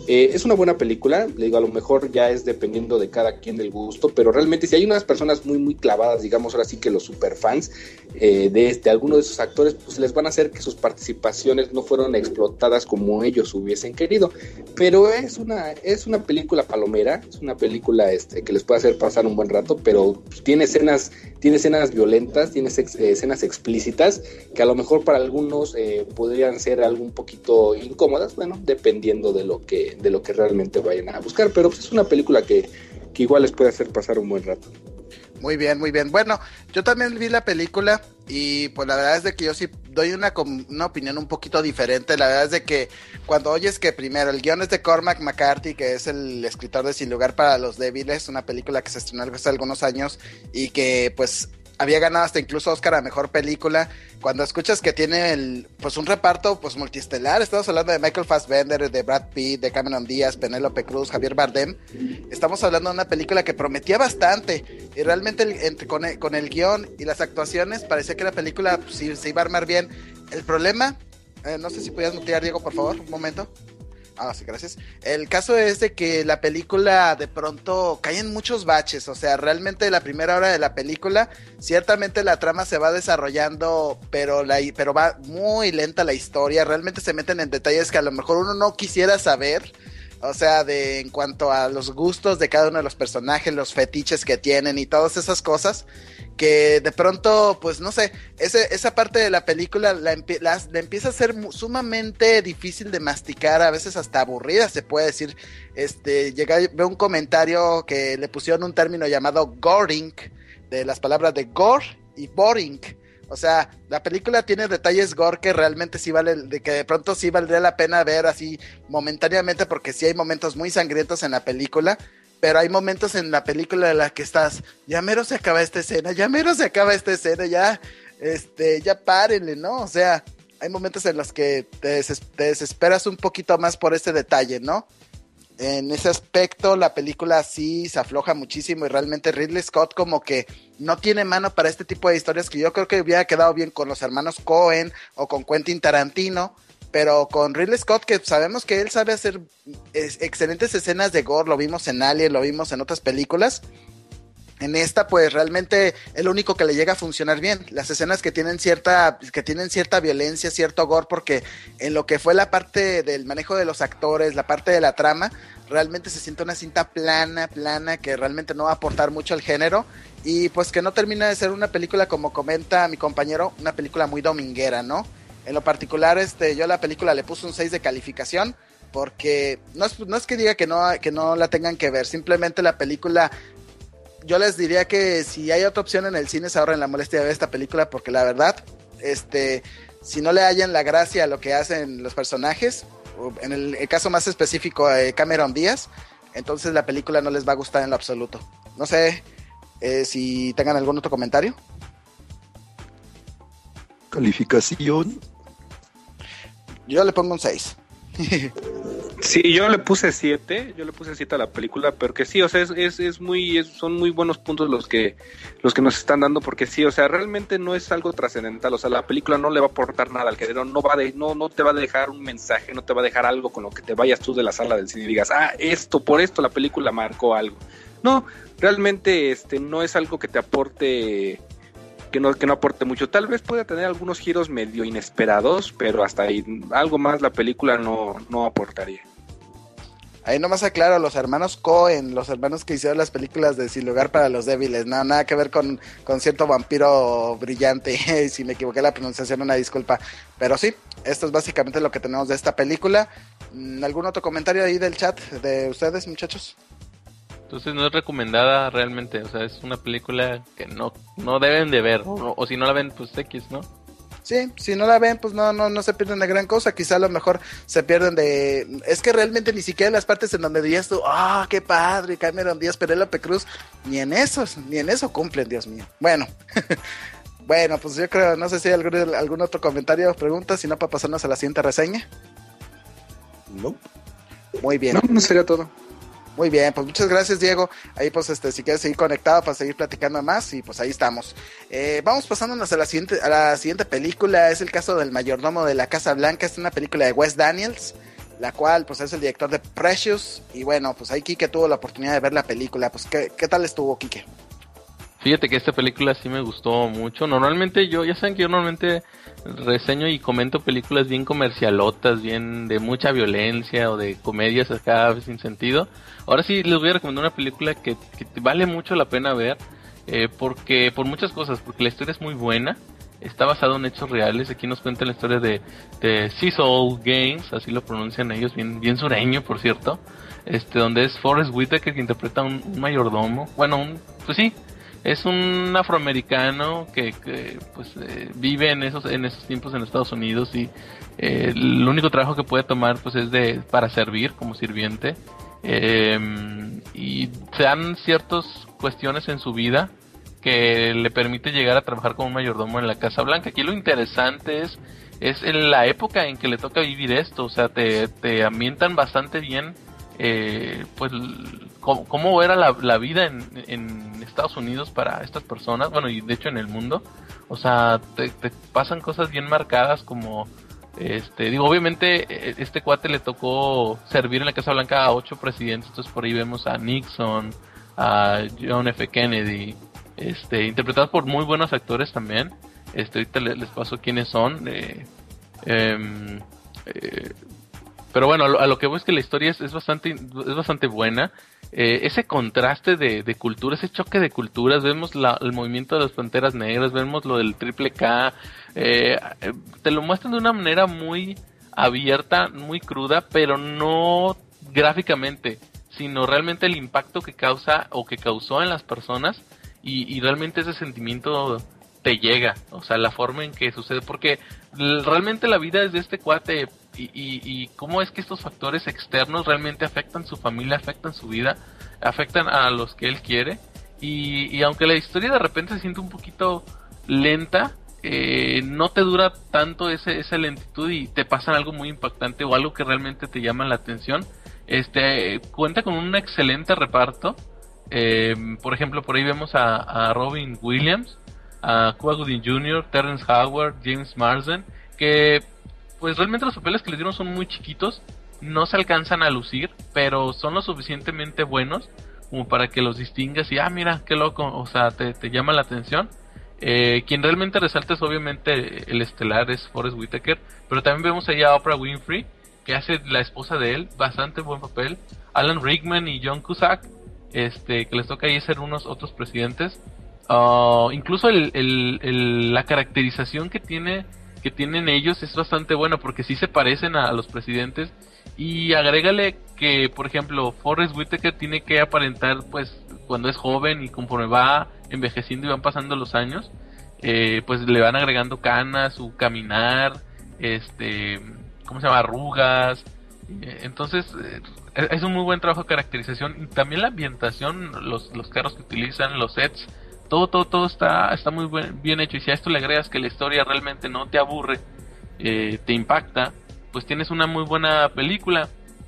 Eh, es una buena película, le digo, a lo mejor ya es dependiendo de cada quien del gusto, pero realmente si hay unas personas muy muy clavadas, digamos ahora sí que los superfans eh, de, este, alguno de esos actores, pues les van a hacer que sus participaciones no fueron explotadas como ellos hubiesen querido, pero es una, es una película palomera, es una película este, que les puede hacer pasar un buen rato, pero pues, tiene escenas, tiene escenas violentas, tiene ex, eh, escenas explícitas, que a lo mejor para algunos eh, podrían ser algo un poquito incómodas, bueno, dependiendo de lo que de lo que realmente vayan a buscar, pero pues es una película que, que igual les puede hacer pasar un buen rato. Muy bien, muy bien. Bueno, yo también vi la película y pues la verdad es de que yo sí doy una, una opinión un poquito diferente. La verdad es de que cuando oyes que primero el guion es de Cormac McCarthy, que es el escritor de Sin Lugar para los Débiles, una película que se estrenó hace algunos años y que pues había ganado hasta incluso Oscar a Mejor Película. Cuando escuchas que tiene el, pues un reparto pues multiestelar, estamos hablando de Michael Fassbender, de Brad Pitt, de Cameron Díaz, Penélope Cruz, Javier Bardem, estamos hablando de una película que prometía bastante, y realmente el, entre, con, el, con el guión y las actuaciones parecía que la película pues, sí, se iba a armar bien. El problema, eh, no sé si podías mutear, Diego, por favor, un momento. Ah, sí, gracias. El caso es de que la película de pronto cae en muchos baches, o sea, realmente la primera hora de la película, ciertamente la trama se va desarrollando, pero, la, pero va muy lenta la historia, realmente se meten en detalles que a lo mejor uno no quisiera saber, o sea, de en cuanto a los gustos de cada uno de los personajes, los fetiches que tienen y todas esas cosas, que de pronto, pues no sé, ese, esa parte de la película la, empie- la, la empieza a ser sumamente difícil de masticar, a veces hasta aburrida se puede decir. Este, llega, veo un comentario que le pusieron un término llamado goring, de las palabras de gore y boring. O sea, la película tiene detalles gore que realmente sí vale, de que de pronto sí valdría la pena ver así momentáneamente, porque sí hay momentos muy sangrientos en la película, pero hay momentos en la película en la que estás, ya mero se acaba esta escena, ya mero se acaba esta escena, ya, este, ya párenle, ¿no? O sea, hay momentos en los que te, deses- te desesperas un poquito más por ese detalle, ¿no? En ese aspecto la película sí se afloja muchísimo y realmente Ridley Scott como que no tiene mano para este tipo de historias, que yo creo que hubiera quedado bien con los hermanos Coen o con Quentin Tarantino, pero con Ridley Scott, que sabemos que él sabe hacer es, excelentes escenas de gore, lo vimos en Alien, lo vimos en otras películas. En esta, pues realmente el único que le llega a funcionar bien, las escenas que tienen cierta, que tienen cierta violencia, cierto gore, porque en lo que fue la parte del manejo de los actores, la parte de la trama, realmente se siente una cinta plana, plana, que realmente no va a aportar mucho al género, y pues que no termina de ser una película, como comenta mi compañero, una película muy dominguera, ¿no? En lo particular, este, yo a la película le puse un seis de calificación, porque no es, no es que diga que no, que no la tengan que ver, simplemente la película, yo les diría que si hay otra opción en el cine, se ahorren la molestia de ver esta película, porque la verdad, este, si no le hallan la gracia a lo que hacen los personajes, en el, el caso más específico de Cameron Díaz, entonces la película no les va a gustar en lo absoluto. No sé eh, si tengan algún otro comentario. Calificación. Yo le pongo un seis. Sí, yo le puse siete, yo le puse siete a la película, pero que sí, o sea, es, es, es muy, es, son muy buenos puntos los que, los que nos están dando, porque sí, o sea, realmente no es algo trascendental, o sea, la película no le va a aportar nada al género, no va de, no, no te va a dejar un mensaje, no te va a dejar algo con lo que te vayas tú de la sala del cine y digas, ah, esto, por esto la película marcó algo. No, realmente este no es algo que te aporte, que no, que no aporte mucho. Tal vez pueda tener algunos giros medio inesperados, pero hasta ahí, algo más la película no, no aportaría. Ahí nomás aclaro, los hermanos Coen, los hermanos que hicieron las películas de Sin Lugar para los Débiles, no, nada que ver con, con cierto vampiro brillante. Si me equivoqué la pronunciación, una disculpa, pero sí, esto es básicamente lo que tenemos de esta película. ¿Algún otro comentario ahí del chat de ustedes, muchachos? Entonces no es recomendada realmente, o sea, es una película que no, no deben de ver, o, o si no la ven, pues X, ¿no? Sí, si no la ven, pues no, no, no se pierden de gran cosa, quizá a lo mejor se pierden de... Es que realmente ni siquiera en las partes en donde dirías tú, ah, oh, qué padre, Cameron Díaz, Penélope Cruz, ni en esos, ni en eso cumplen, Dios mío. Bueno, bueno, pues yo creo, no sé si hay algún, algún otro comentario o pregunta, si no, para pasarnos a la siguiente reseña. No. Muy bien. No, no sería todo. Muy bien, pues muchas gracias, Diego. Ahí pues este, si quieres seguir conectado para seguir platicando más, y pues ahí estamos. Eh, vamos pasándonos a la siguiente, a la siguiente película. Es el caso del mayordomo de la Casa Blanca. Es una película de Wes Daniels. la cual pues es el director de Precious, y bueno, pues ahí Quique tuvo la oportunidad de ver la película, pues ¿qué, qué tal estuvo, Quique? Fíjate que esta película sí me gustó mucho. Normalmente yo, ya saben que yo normalmente reseño y comento películas bien comercialotas, bien de mucha violencia o de comedias acá sin sentido. Ahora sí les voy a recomendar una película que, que vale mucho la pena ver, eh, porque por muchas cosas, porque la historia es muy buena, está basada en hechos reales. Aquí nos cuenta la historia de, de Cecil Gaines, así lo pronuncian ellos, bien, bien sureño por cierto, este donde es Forrest Whitaker que interpreta un, un mayordomo, bueno, un, pues sí, es un afroamericano que, que pues eh, vive en esos en esos tiempos en Estados Unidos y eh, el único trabajo que puede tomar pues es de para servir como sirviente, eh, y se dan ciertas cuestiones en su vida que le permite llegar a trabajar como un mayordomo en la Casa Blanca. Aquí lo interesante es es en la época en que le toca vivir esto, o sea, te, te ambientan bastante bien eh, pues cómo, cómo era la, la vida en, en Estados Unidos para estas personas, bueno, y de hecho en el mundo. O sea, te, te pasan cosas bien marcadas como, este, digo, obviamente este cuate le tocó servir en la Casa Blanca a ocho presidentes, entonces por ahí vemos a Nixon, a John F. Kennedy, este, interpretados por muy buenos actores también. Este, ahorita les, les paso quiénes son, eh, eh, eh, pero bueno, a lo, a lo que voy es que la historia es, es bastante es bastante buena. Eh, ese contraste de, de cultura, ese choque de culturas, vemos la, el movimiento de las Panteras Negras, vemos lo del Triple K, eh, te lo muestran de una manera muy abierta, muy cruda, pero no gráficamente, sino realmente el impacto que causa o que causó en las personas, y, y realmente ese sentimiento te llega, o sea, la forma en que sucede, porque realmente la vida es de este cuate. Y, y, y cómo es que estos factores externos realmente afectan su familia, afectan su vida, afectan a los que él quiere, y, y aunque la historia de repente se siente un poquito lenta, eh, no te dura tanto ese, esa lentitud y te pasa algo muy impactante o algo que realmente te llama la atención. Este cuenta con un excelente reparto, eh, por ejemplo por ahí vemos a, a Robin Williams, a Cuba Gooding junior, Terrence Howard, James Marsden, que pues realmente los papeles que les dieron son muy chiquitos, no se alcanzan a lucir, pero son lo suficientemente buenos como para que los distingas y, ah, mira, qué loco, o sea, te, te llama la atención. Eh, quien realmente resalta es obviamente el estelar, es Forrest Whitaker, pero también vemos allá a Oprah Winfrey, que hace la esposa de él, bastante buen papel. Alan Rickman y John Cusack, este, que les toca ahí ser unos otros presidentes. Uh, incluso el, el, el, la caracterización que tiene que tienen ellos es bastante buena, porque sí se parecen a, a los presidentes, y agrégale que, por ejemplo, Forrest Whitaker tiene que aparentar, pues, cuando es joven, y conforme va envejeciendo y van pasando los años, eh, pues le van agregando canas, su caminar, este, ¿cómo se llama? Arrugas. Eh, entonces, eh, es un muy buen trabajo de caracterización, y también la ambientación, los, los carros que utilizan, los sets, todo, todo, todo está, está muy buen, bien hecho. Y si a esto le agregas que la historia realmente no te aburre, eh, te impacta, pues tienes una muy buena película.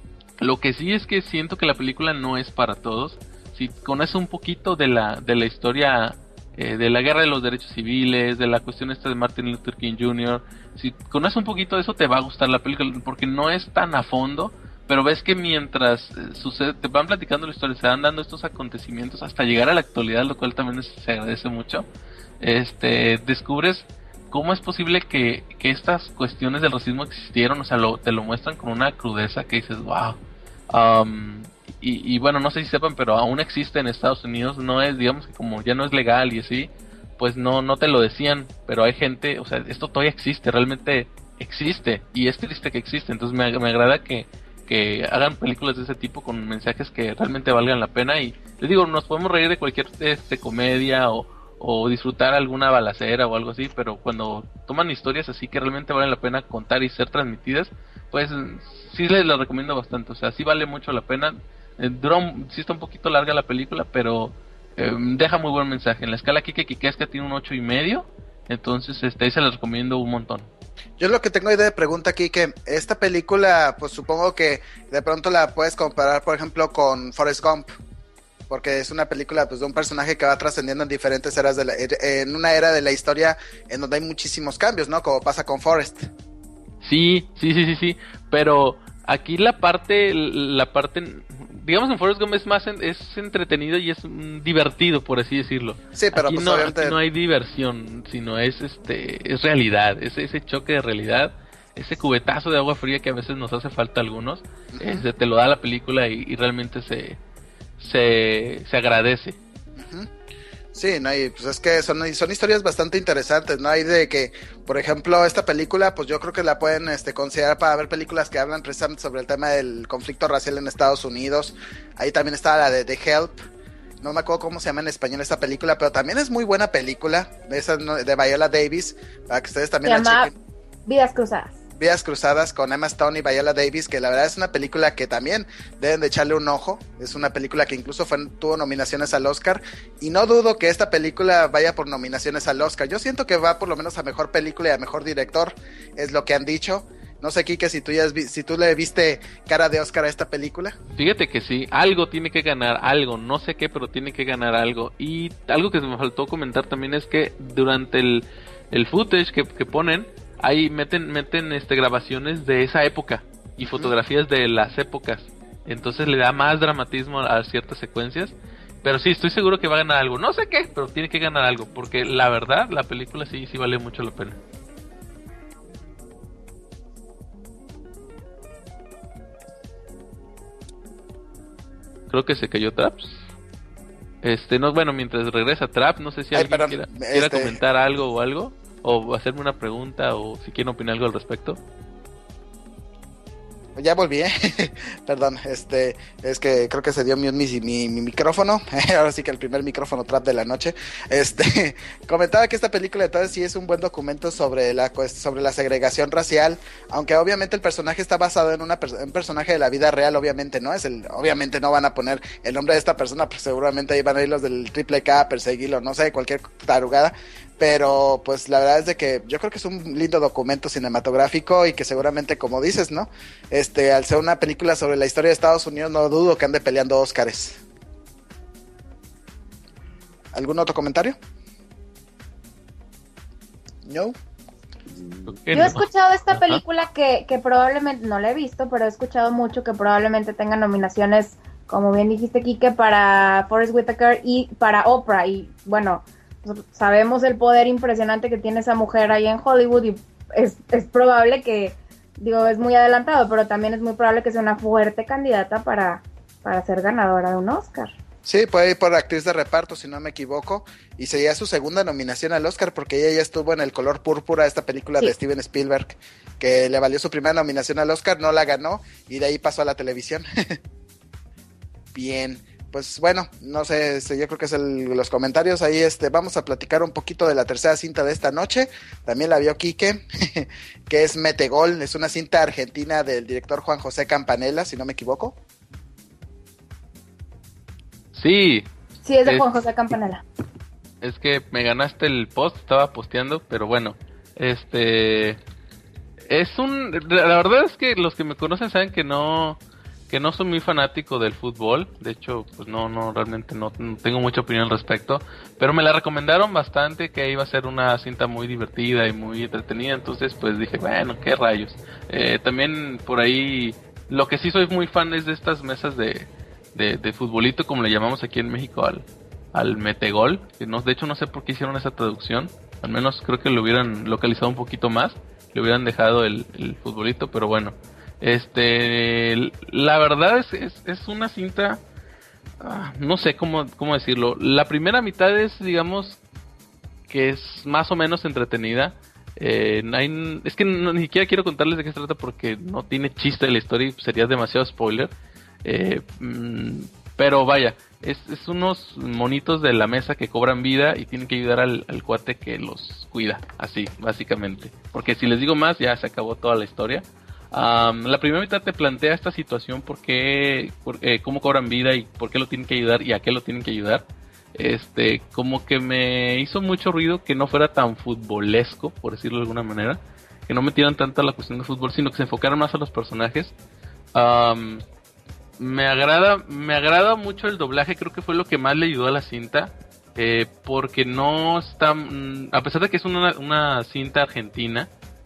Lo que sí es que siento que la película no es para todos. Si conoces un poquito de la, de la historia, eh, de la guerra de los derechos civiles, de la cuestión esta de Martin Luther King junior, si conoces un poquito de eso, te va a gustar la película, porque no es tan a fondo, pero ves que mientras eh, sucede, te van platicando la historia, se van dando estos acontecimientos hasta llegar a la actualidad, lo cual también es, se agradece mucho. Este, descubres cómo es posible que, que estas cuestiones del racismo existieron, o sea, lo, te lo muestran con una crudeza que dices, wow. Um, y, y bueno, no sé si sepan, pero aún existe en Estados Unidos, no es, digamos que como ya no es legal y así, pues no, no te lo decían, pero hay gente, o sea, esto todavía existe, realmente existe, y es triste que existe. Entonces me, me agrada que que hagan películas de ese tipo con mensajes que realmente valgan la pena. Y les digo, nos podemos reír de cualquier este comedia o, o disfrutar alguna balacera o algo así, pero cuando toman historias así que realmente valen la pena contar y ser transmitidas, pues sí les las recomiendo bastante. O sea, sí vale mucho la pena. eh, dura un, sí está un poquito larga la película, pero eh, deja muy buen mensaje. En la escala Kike Kikeska tiene un ocho y medio, entonces este ahí se las recomiendo un montón. Yo lo que tengo idea de pregunta aquí, que esta película, pues supongo que de pronto la puedes comparar, por ejemplo, con Forrest Gump, porque es una película pues de un personaje que va trascendiendo en diferentes eras de la, en una era de la historia en donde hay muchísimos cambios, ¿no? Como pasa con Forrest. Sí, sí, sí, sí, sí, pero aquí la parte, la parte, digamos en Forrest Gump es más, en, es entretenido y es mm, divertido, por así decirlo. Sí, pero aquí pues no, obviamente... aquí no hay diversión, sino es este, es realidad, es ese choque de realidad, ese cubetazo de agua fría que a veces nos hace falta a algunos, uh-huh. este, te lo da la película y, y realmente se, se, se agradece. Uh-huh. Sí, no, y pues es que son, son historias bastante interesantes, ¿no? Hay de que, por ejemplo, esta película, pues yo creo que la pueden este, considerar para ver películas que hablan precisamente sobre el tema del conflicto racial en Estados Unidos. Ahí también está la de The Help, no me acuerdo cómo se llama en español esta película, pero también es muy buena película, esa de Viola Davis, para que ustedes también se la llama chequen. Vidas Cruzadas. Vidas Cruzadas con Emma Stone y Viola Davis, que la verdad es una película que también deben de echarle un ojo. Es una película que incluso fue, tuvo nominaciones al Oscar, y no dudo que esta película vaya por nominaciones al Oscar. Yo siento que va por lo menos a mejor película y a mejor director, es lo que han dicho. No sé, Kike, si tú ya has vi- si tú le viste cara de Oscar a esta película. Fíjate que sí, algo tiene que ganar, algo, no sé qué, pero tiene que ganar algo. Y algo que me faltó comentar también es que durante el, el footage que, que ponen, ahí meten meten este grabaciones de esa época y fotografías de las épocas, entonces le da más dramatismo a, a ciertas secuencias. Pero sí, estoy seguro que va a ganar algo, no sé qué, pero tiene que ganar algo, porque la verdad la película sí sí vale mucho la pena. Creo que se cayó Traps. Este, no, bueno, mientras regresa Trap, no sé si Ay, alguien perdón, quiera, este... quiera comentar algo o algo, o hacerme una pregunta, o si quieren opinar algo al respecto. Ya volví, ¿eh? Perdón, este, es que creo que se dio mi, mi, mi, mi micrófono, ahora sí que el primer micrófono trap de la noche. Este, comentaba que esta película entonces sí es un buen documento sobre la sobre la segregación racial, aunque obviamente el personaje está basado en una un personaje de la vida real, obviamente, ¿no? Es el, obviamente no van a poner el nombre de esta persona, pues seguramente ahí van a ir los del triple K a perseguirlo, no sé, cualquier tarugada. Pero pues la verdad es de que yo creo que es un lindo documento cinematográfico y que seguramente, como dices, ¿no? Este, al ser una película sobre la historia de Estados Unidos, no dudo que ande peleando Óscares. ¿Algún otro comentario? ¿No? Yo he escuchado esta película que, que probablemente, no la he visto, pero he escuchado mucho que probablemente tenga nominaciones, como bien dijiste, Kike, para Forest Whitaker y para Oprah. Y bueno, sabemos el poder impresionante que tiene esa mujer ahí en Hollywood y es, es probable que, digo, es muy adelantado, pero también es muy probable que sea una fuerte candidata para, para ser ganadora de un Oscar. Sí, puede ir por actriz de reparto, si no me equivoco, y sería su segunda nominación al Oscar, porque ella ya estuvo en El color púrpura, esta película sí. de Steven Spielberg, que le valió su primera nominación al Oscar, no la ganó, y de ahí pasó a la televisión. Bien. Pues bueno, no sé, este, yo creo que es el, los comentarios ahí, este, vamos a platicar un poquito de la tercera cinta de esta noche, también la vio Quique, que es Metegol, es una cinta argentina del director Juan José Campanella, si no me equivoco. Sí. Sí, es de es, Juan José Campanella. Es que me ganaste el post, estaba posteando, pero bueno, este, es un, la verdad es que los que me conocen saben que no... que no soy muy fanático del fútbol, de hecho, pues no, no, realmente no, no tengo mucha opinión al respecto, pero me la recomendaron bastante, que iba a ser una cinta muy divertida y muy entretenida, entonces pues dije, bueno, qué rayos. Eh, también por ahí, lo que sí soy muy fan es de estas mesas de, de, de futbolito, como le llamamos aquí en México al, al metegol, que no, de hecho no sé por qué hicieron esa traducción, al menos creo que lo hubieran localizado un poquito más, le hubieran dejado el, el futbolito, pero bueno. Este, la verdad es, es, es una cinta, uh, no sé cómo, cómo decirlo. La primera mitad es, digamos, que es más o menos entretenida. Eh, hay, es que no, ni siquiera quiero contarles de qué se trata porque no tiene chiste la historia y sería demasiado spoiler. Eh, mm, pero vaya, es, es unos monitos de la mesa que cobran vida y tienen que ayudar al, al cuate que los cuida, así, básicamente. Porque si les digo más, ya se acabó toda la historia. Um, la primera mitad te plantea esta situación, por qué, por, eh, cómo cobran vida y por qué lo tienen que ayudar y a qué lo tienen que ayudar. Este, como que me hizo mucho ruido que no fuera tan futbolesco, por decirlo de alguna manera, que no metieran tanto a la cuestión de fútbol, sino que se enfocaran más a los personajes. Um, me agrada, me agrada mucho el doblaje, creo que fue lo que más le ayudó a la cinta, eh, porque no está, a pesar de que es una, una cinta argentina,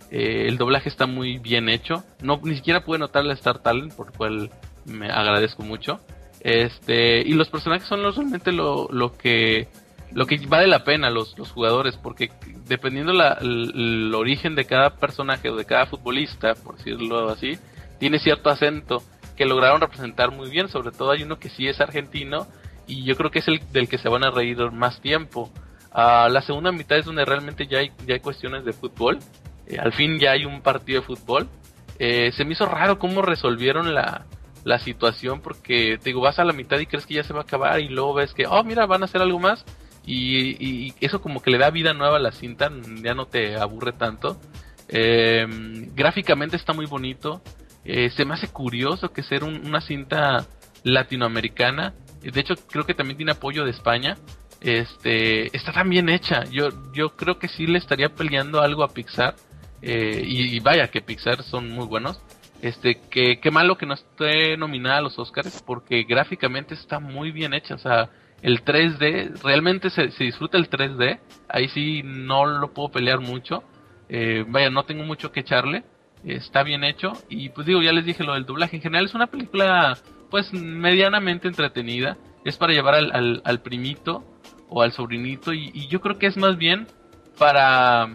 Eh, el doblaje está muy bien hecho. No, ni siquiera pude notar el Star Talent, por lo cual me agradezco mucho. Este, y los personajes son los, realmente lo, lo que lo que vale la pena, los, los jugadores, porque dependiendo la, el, el origen de cada personaje o de cada futbolista, por decirlo así, tiene cierto acento que lograron representar muy bien. Sobre todo hay uno que sí es argentino y yo creo que es el del que se van a reír más tiempo. Uh, la segunda mitad es donde realmente ya hay, ya hay cuestiones de fútbol. Eh, al fin ya hay un partido de fútbol. Eh, se me hizo raro cómo resolvieron la, la situación, porque te digo, vas a la mitad y crees que ya se va a acabar y luego ves que, oh mira, van a hacer algo más y, y eso como que le da vida nueva a la cinta, ya no te aburre tanto. Eh, gráficamente está muy bonito. Eh, se me hace curioso que ser un, una cinta latinoamericana, de hecho creo que también tiene apoyo de España. Este, está tan bien hecha. Yo, yo creo que sí le estaría peleando algo a Pixar. Eh, y, y vaya que Pixar son muy buenos. Este, que qué malo que no esté nominada a los Oscars, porque gráficamente está muy bien hecha. O sea, el tres D, realmente se, se disfruta el tres D. Ahí sí no lo puedo pelear mucho. Eh, vaya, no tengo mucho que echarle. Eh, está bien hecho. Y pues digo, ya les dije lo del doblaje. En general es una película pues medianamente entretenida. Es para llevar al, al, al primito o al sobrinito, y, y yo creo que es más bien para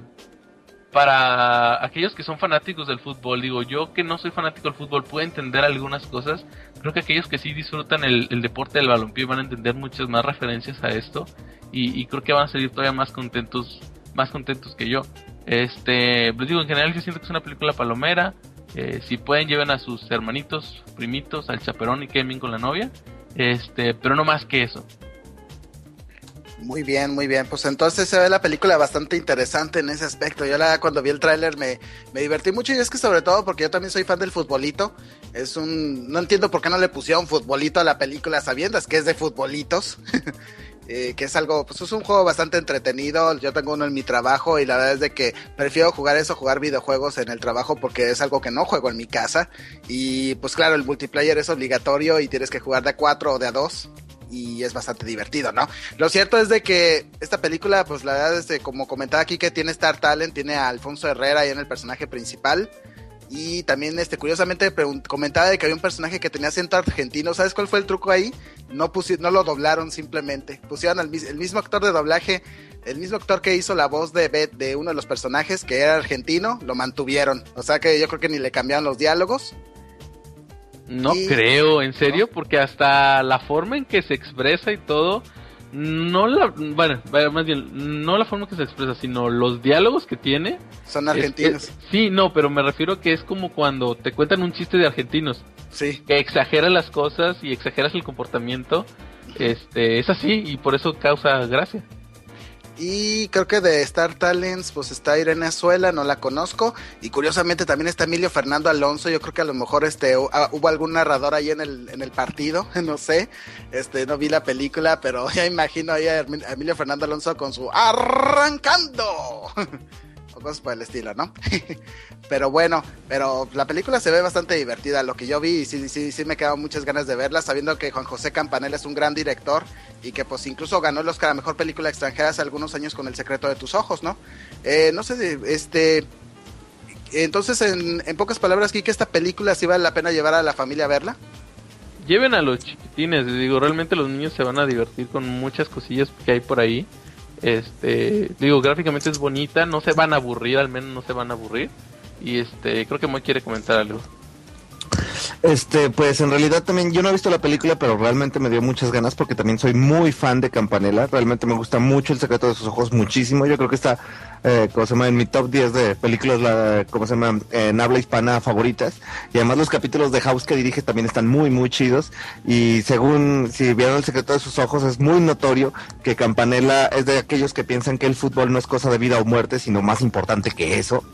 para aquellos que son fanáticos del fútbol. Digo, yo que no soy fanático del fútbol puedo entender algunas cosas. Creo que aquellos que sí disfrutan el, el deporte del balompié van a entender muchas más referencias a esto, y, y creo que van a salir todavía más contentos más contentos que yo. Este, pues digo, en general yo siento que es una película palomera. Eh, si pueden, lleven a sus hermanitos, primitos, al chaperón y queden con la novia. Este, pero no más que eso. Muy bien, muy bien. Pues entonces se ve la película bastante interesante en ese aspecto. Yo la cuando vi el tráiler me, me divertí mucho, y es que sobre todo porque yo también soy fan del futbolito. Es un, no entiendo por qué no le pusieron futbolito a la película sabiendo que es de futbolitos. eh, que es algo, pues es un juego bastante entretenido. Yo tengo uno en mi trabajo y la verdad es de que prefiero jugar eso, jugar videojuegos en el trabajo, porque es algo que no juego en mi casa. Y pues claro, el multiplayer es obligatorio y tienes que jugar de a cuatro o de a dos. Y es bastante divertido, ¿no? Lo cierto es de que esta película, pues la verdad es de, como comentaba aquí, que tiene Star Talent, tiene a Alfonso Herrera ahí en el personaje principal. Y también, este, curiosamente, pregunt- comentaba de que había un personaje que tenía acento argentino. ¿Sabes cuál fue el truco ahí? No pusi- no lo doblaron simplemente. Pusieron al mis- el mismo actor de doblaje, el mismo actor que hizo la voz de Beth, de uno de los personajes, que era argentino, lo mantuvieron. O sea que yo creo que ni le cambiaron los diálogos. No y... creo, en serio, ¿no? Porque hasta la forma en que se expresa y todo, no la, bueno, más bien, no la forma en que se expresa, sino los diálogos que tiene. Son argentinos. Es, es, sí, no, pero me refiero que es como cuando te cuentan un chiste de argentinos. Sí. Que exageras las cosas y exageras el comportamiento. Este, es así y por eso causa gracia. Y creo que de Star Talents pues está Irene Azuela, no la conozco, y curiosamente también está Emilio Fernando Alonso. Yo creo que a lo mejor este hubo algún narrador ahí en el en el partido, no sé, este no vi la película, pero ya imagino ahí a Emilio Fernando Alonso con su arrancando o cosas por el estilo, ¿no? Pero bueno, pero la película se ve bastante divertida, lo que yo vi, y sí, sí, sí me quedaron muchas ganas de verla, sabiendo que Juan José Campanella es un gran director, y que pues incluso ganó el Oscar a Mejor Película Extranjera hace algunos años con El Secreto de Tus Ojos, ¿no? Eh, no sé, este... Entonces, en, en pocas palabras, Kike, ¿esta película sí vale la pena llevar a la familia a verla? Lleven a los chiquitines, digo, realmente los niños se van a divertir con muchas cosillas que hay por ahí. Este, digo, gráficamente es bonita, no se van a aburrir, al menos no se van a aburrir. Y este, creo que Moy quiere comentar algo. Este, pues en realidad también, yo no he visto la película, pero realmente me dio muchas ganas porque también soy muy fan de Campanella. Realmente me gusta mucho El Secreto de Sus Ojos, muchísimo. Yo creo que está, eh, como se llama, en mi top diez de películas, la, como se llama, en habla hispana favoritas. Y además los capítulos de House que dirige también están muy, muy chidos. Y según, si vieron El Secreto de Sus Ojos, es muy notorio que Campanella es de aquellos que piensan que el fútbol no es cosa de vida o muerte, sino más importante que eso.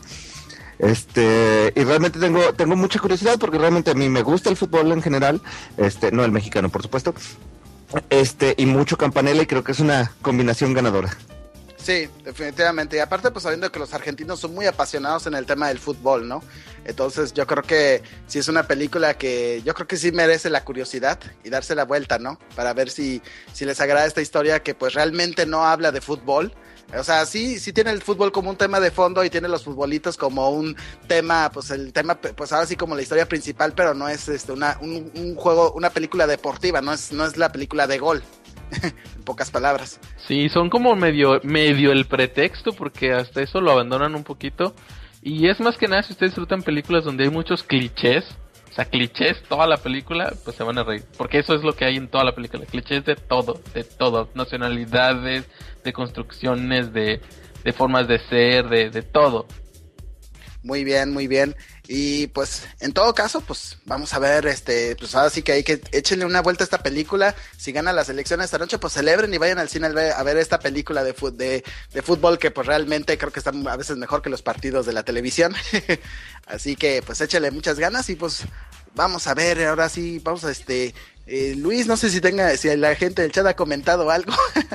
Este, y realmente tengo, tengo mucha curiosidad porque realmente a mí me gusta el fútbol en general, este, no el mexicano por supuesto, este, y mucho Campanella, y creo que es una combinación ganadora. Sí, definitivamente, y aparte pues sabiendo que los argentinos son muy apasionados en el tema del fútbol, ¿no? Entonces yo creo que sí es una película que yo creo que sí merece la curiosidad y darse la vuelta, ¿no? Para ver si, si les agrada esta historia que pues realmente no habla de fútbol, O sea, sí, sí tiene el fútbol como un tema de fondo y tiene los futbolitos como un tema, pues el tema, pues ahora sí como la historia principal, pero no es este una un, un juego, una película deportiva, no es no es la película de gol, en pocas palabras. Sí, son como medio medio el pretexto, porque hasta eso lo abandonan un poquito. Y es más que nada, si ustedes disfrutan películas donde hay muchos clichés, o sea, clichés toda la película, pues se van a reír. Porque eso es lo que hay en toda la película, clichés de todo, de todo, nacionalidades, de construcciones, de, de formas de ser, de, de todo. Muy bien, muy bien. Y pues, en todo caso, pues vamos a ver, este, pues ahora sí que hay que échenle una vuelta a esta película. Si gana la selección esta noche, pues celebren y vayan al cine a ver esta película de, fu- de, de fútbol que pues realmente creo que está a veces mejor que los partidos de la televisión. Así que pues échenle muchas ganas y pues vamos a ver, ahora sí, vamos a este, eh, Luis, no sé si tenga, si la gente del chat ha comentado algo.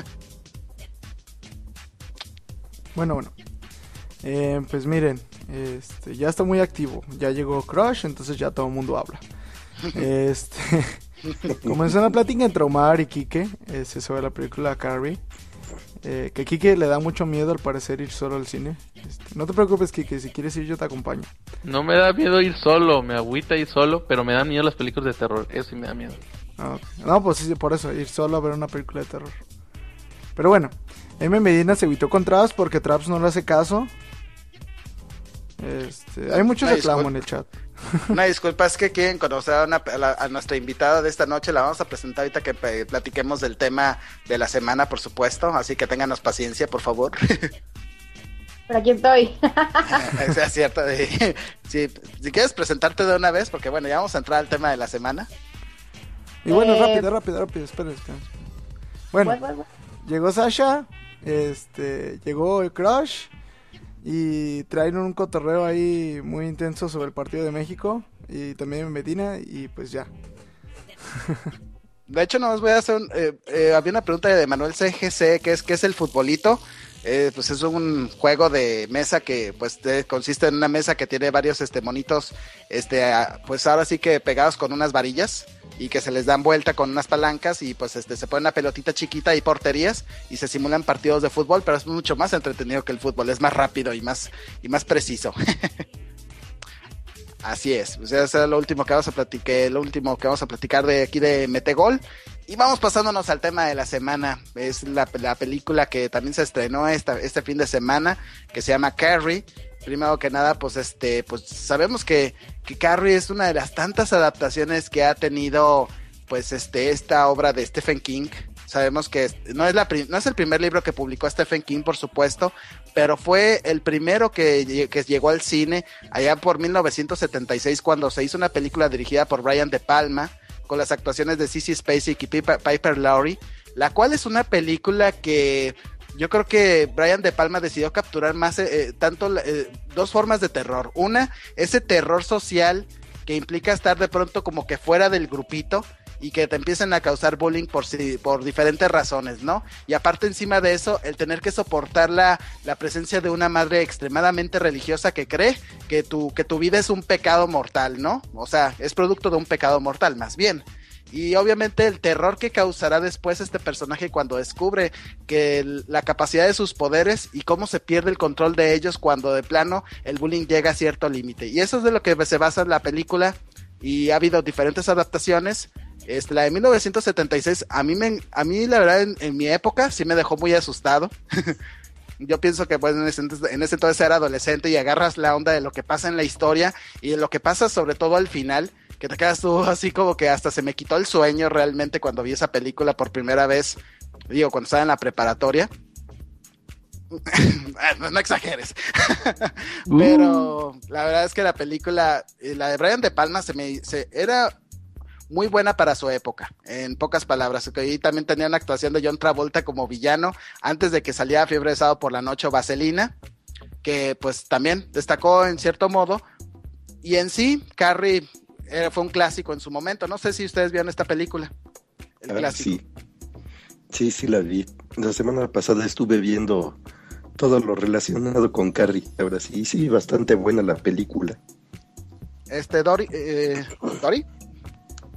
Bueno, bueno. Eh, pues miren, este, ya está muy activo, ya llegó Crush, entonces ya todo el mundo habla. Este, comenzó una plática entre Omar y Quique, este, sobre la película Carrie, eh, que Quique le da mucho miedo al parecer ir solo al cine. Este, no te preocupes, Quique, si quieres ir yo te acompaño. No me da miedo ir solo, me agüita ir solo, pero me dan miedo las películas de terror, eso sí me da miedo. Okay. No, pues sí, por eso, ir solo a ver una película de terror. Pero bueno, M. Medina se evitó con Traps porque Traps no le hace caso. Este, hay mucho reclamo en el chat. Una disculpa, es que quieren conocer a, una, a, la, a nuestra invitada de esta noche. La vamos a presentar ahorita que pe- platiquemos del tema de la semana, por supuesto. Así que ténganos paciencia, por favor. Pero aquí estoy. Es cierto. De, si, si quieres presentarte de una vez, porque bueno, ya vamos a entrar al tema de la semana. Y bueno, Eh, rápido, rápido, rápido, espera, espera. Bueno, Bueno, bueno, bueno. llegó Sasha, este, llegó el Crush y traen un cotorreo ahí muy intenso sobre el partido de México y también Medina y pues ya. De hecho, no os voy a hacer un, eh, eh, había una pregunta de Manuel C G C, que es ¿qué es el futbolito? Eh, pues es un juego de mesa que pues de, consiste en una mesa que tiene varios este monitos, este a, pues ahora sí que pegados con unas varillas y que se les dan vuelta con unas palancas y pues este se pone una pelotita chiquita y porterías y se simulan partidos de fútbol, pero es mucho más entretenido que el fútbol, es más rápido y más y más preciso. Así es, pues eso es lo último que vamos a platicar, lo último que vamos a platicar de aquí de Metegol. Y vamos pasándonos al tema de la semana. Es la, la película que también se estrenó esta, este fin de semana, que se llama Carrie. Primero que nada, pues este, pues sabemos que, que Carrie es una de las tantas adaptaciones que ha tenido, pues este, esta obra de Stephen King. Sabemos que no es la no es el primer libro que publicó Stephen King, por supuesto, pero fue el primero que, que llegó al cine allá por mil novecientos setenta y seis, cuando se hizo una película dirigida por Brian De Palma, con las actuaciones de Sissy Spacek y Piper, Piper Laurie, la cual es una película que yo creo que Brian De Palma decidió capturar más, eh, tanto eh, dos formas de terror. Una, ese terror social que implica estar de pronto como que fuera del grupito y que te empiecen a causar bullying por, si, por diferentes razones, ¿no? Y aparte encima de eso, el tener que soportar la, la presencia de una madre extremadamente religiosa que cree que tu, que tu vida es un pecado mortal, ¿no? O sea, es producto de un pecado mortal, más bien. Y obviamente el terror que causará después este personaje cuando descubre que el, la capacidad de sus poderes y cómo se pierde el control de ellos cuando de plano el bullying llega a cierto límite. Y eso es de lo que se basa en la película, y ha habido diferentes adaptaciones. Este, la de mil novecientos setenta y seis, a mí, me, a mí la verdad en, en mi época sí me dejó muy asustado. Yo pienso que pues en ese, en ese entonces era adolescente y agarras la onda de lo que pasa en la historia y de lo que pasa sobre todo al final, que te quedas tú así como que hasta se me quitó el sueño realmente cuando vi esa película por primera vez, digo, cuando estaba en la preparatoria. no, no exageres. Pero uh. la verdad es que la película, la de Brian De Palma, se me se, era muy buena para su época, en pocas palabras. Y también tenía una actuación de John Travolta como villano antes de que saliera Fiebre de Sábado por la Noche o Vaselina, que pues también destacó en cierto modo. Y en sí, Carrie eh, fue un clásico en su momento. No sé si ustedes vieron esta película, el ah, clásico. Sí. sí, sí la vi. La semana pasada estuve viendo todo lo relacionado con Carrie. Ahora sí, sí, bastante buena la película. Este, Dory, eh, ¿Dory?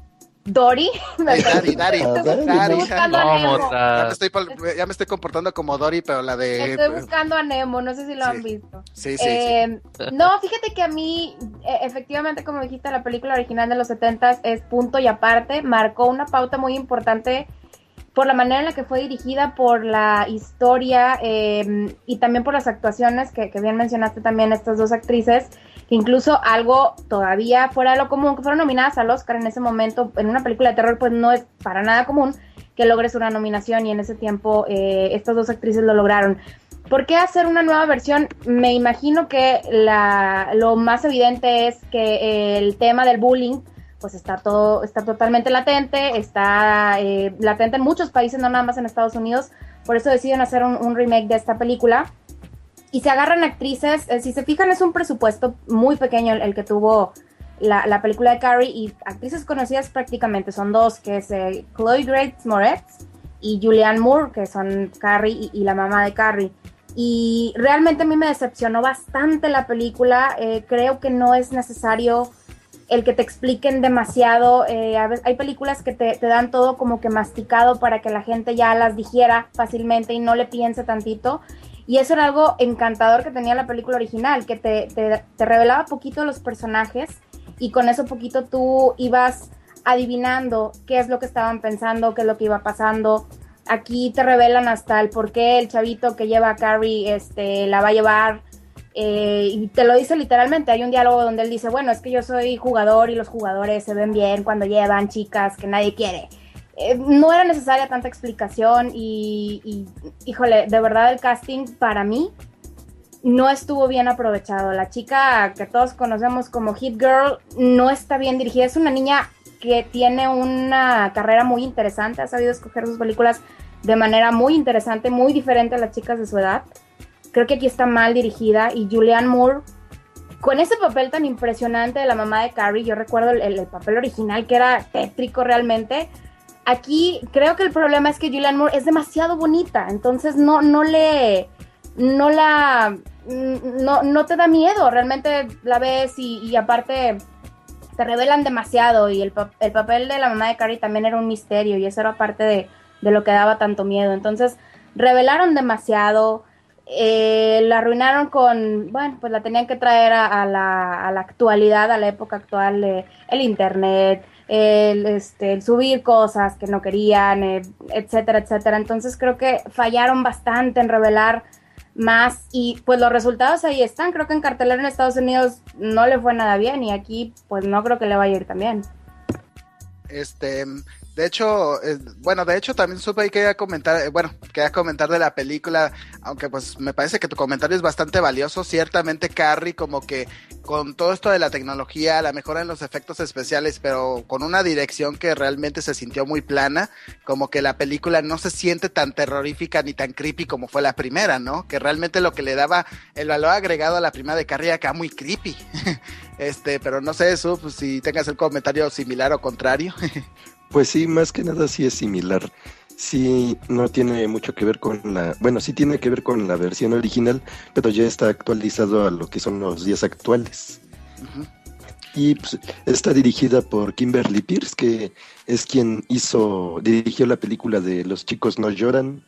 Dory. Hey, Dari, Dari, Estoy Dari. buscando a Nemo. Ya me, estoy, ya me estoy comportando como Dory, pero la de... Estoy buscando a Nemo, no sé si lo Sí. han visto. Sí, sí, Eh, no, fíjate que a mí, eh, efectivamente, como dijiste, la película original de los setentas es punto y aparte, marcó una pauta muy importante por la manera en la que fue dirigida, por la historia eh, y también por las actuaciones que, que bien mencionaste también estas dos actrices, que incluso algo todavía fuera de lo común, que fueron nominadas al Oscar en ese momento, en una película de terror pues no es para nada común que logres una nominación, y en ese tiempo eh, estas dos actrices lo lograron. ¿Por qué hacer una nueva versión? Me imagino que la, lo más evidente es que eh, el tema del bullying pues está todo, está totalmente latente, está eh, latente en muchos países, no nada más en Estados Unidos, por eso deciden hacer un, un remake de esta película. Y se agarran actrices, eh, si se fijan es un presupuesto muy pequeño el, el que tuvo la, la película de Carrie, y actrices conocidas prácticamente son dos, que es eh, Chloe Grace Moretz y Julianne Moore, que son Carrie y, y la mamá de Carrie. Y realmente a mí me decepcionó bastante la película, eh, creo que no es necesario el que te expliquen demasiado, eh, a veces hay películas que te, te dan todo como que masticado para que la gente ya las digiera fácilmente y no le piense tantito. Y eso era algo encantador que tenía la película original, que te, te, te revelaba poquito los personajes y con eso poquito tú ibas adivinando qué es lo que estaban pensando, qué es lo que iba pasando. Aquí te revelan hasta el por qué el chavito que lleva a Carrie este, la va a llevar, eh, y te lo dice literalmente. Hay un diálogo donde él dice, bueno, es que yo soy jugador y los jugadores se ven bien cuando llevan chicas que nadie quiere. Eh, no era necesaria tanta explicación y, y, híjole, de verdad el casting para mí no estuvo bien aprovechado. La chica que todos conocemos como Hit Girl no está bien dirigida. Es una niña que tiene una carrera muy interesante, ha sabido escoger sus películas de manera muy interesante, muy diferente a las chicas de su edad. Creo que aquí está mal dirigida. Y Julianne Moore, con ese papel tan impresionante de la mamá de Carrie, yo recuerdo el, el papel original que era tétrico realmente. Aquí creo que el problema es que Julianne Moore es demasiado bonita, entonces no, no le, no la, no, no te da miedo, realmente la ves y, y aparte te revelan demasiado, y el, el papel de la mamá de Carrie también era un misterio y eso era parte de, de lo que daba tanto miedo. Entonces revelaron demasiado, eh, la arruinaron con, bueno, pues la tenían que traer a, a, la, a la actualidad, a la época actual, eh, el internet, El, este, el subir cosas que no querían, eh, etcétera, etcétera. Entonces creo que fallaron bastante en revelar más y pues los resultados ahí están. Creo que en cartelera en Estados Unidos no le fue nada bien y aquí pues no creo que le vaya a ir tan bien. Este, de hecho, eh, bueno, de hecho también supe y quería comentar, eh, bueno, quería comentar de la película, aunque pues me parece que tu comentario es bastante valioso. Ciertamente Carrie como que con todo esto de la tecnología, la mejora en los efectos especiales, pero con una dirección que realmente se sintió muy plana, como que la película no se siente tan terrorífica ni tan creepy como fue la primera, ¿no? Que realmente lo que le daba el valor agregado a la primera de Carrie acá muy creepy. Este, pero no sé, Sub, pues, si tengas el comentario similar o contrario. Pues sí, más que nada sí es similar. Sí, no tiene mucho que ver con la... Bueno, sí tiene que ver con la versión original, pero ya está actualizado a lo que son los días actuales. Uh-huh. Y pues, está dirigida por Kimberly Pierce, que es quien hizo, dirigió la película de Los chicos no lloran.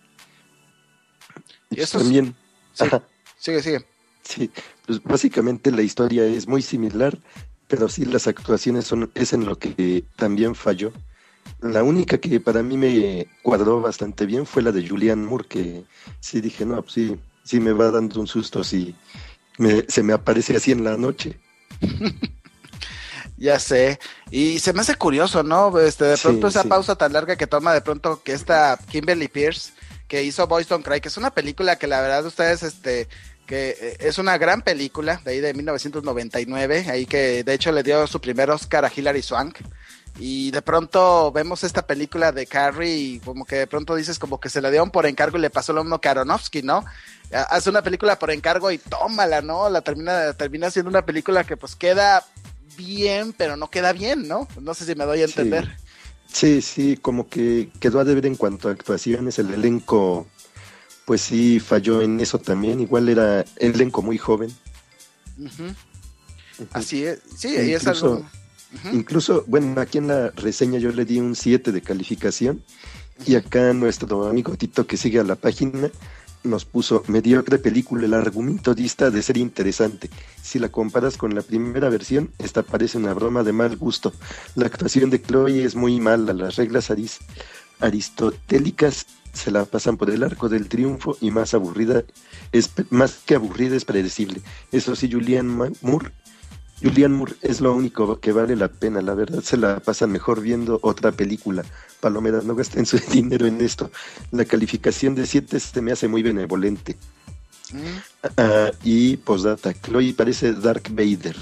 Y eso también... Sí, ajá. sigue, sigue. Sí, pues básicamente la historia es muy similar, pero sí las actuaciones son es en lo que también falló. La única que para mí me cuadró bastante bien fue la de Julianne Moore, que sí dije, no, pues sí, sí me va dando un susto si me, se me aparece así en la noche. Ya sé, y se me hace curioso, ¿no? Este, de pronto sí, esa sí. pausa tan larga que toma de pronto que esta Kimberly Pierce, que hizo Boys Don't Cry, que es una película que la verdad ustedes, este... que es una gran película de ahí de mil novecientos noventa y nueve, ahí que de hecho le dio su primer Oscar a Hilary Swank, y de pronto vemos esta película de Carrie y como que de pronto dices como que se le dieron por encargo y le pasó lo mismo que a Aronofsky, ¿no? Hace una película por encargo y tómala, ¿no? La termina, termina siendo una película que pues queda bien, pero no queda bien, ¿no? No sé si me doy a entender. Sí, sí, sí, como que quedó a deber en cuanto a actuaciones, el elenco... Pues sí, falló en eso también. Igual era elenco muy joven. Uh-huh. Así es. Sí, y y incluso, es algo... Uh-huh. Incluso, bueno, aquí en la reseña yo le di un siete de calificación, uh-huh. Y acá nuestro amigo Tito, que sigue a la página, nos puso: mediocre película, el argumento dista de ser interesante. Si la comparas con la primera versión, esta parece una broma de mal gusto. La actuación de Chloe es muy mala, las reglas aris- aristotélicas se la pasan por el arco del triunfo, y más aburrida, es, más que aburrida es predecible. Eso sí, Julianne Moore, Julianne Moore es lo único que vale la pena, la verdad se la pasan mejor viendo otra película. Palomeras, no gasten su dinero en esto. La calificación de siete se me hace muy benevolente. Mm. Uh, y postdata, Chloe parece Darth Vader.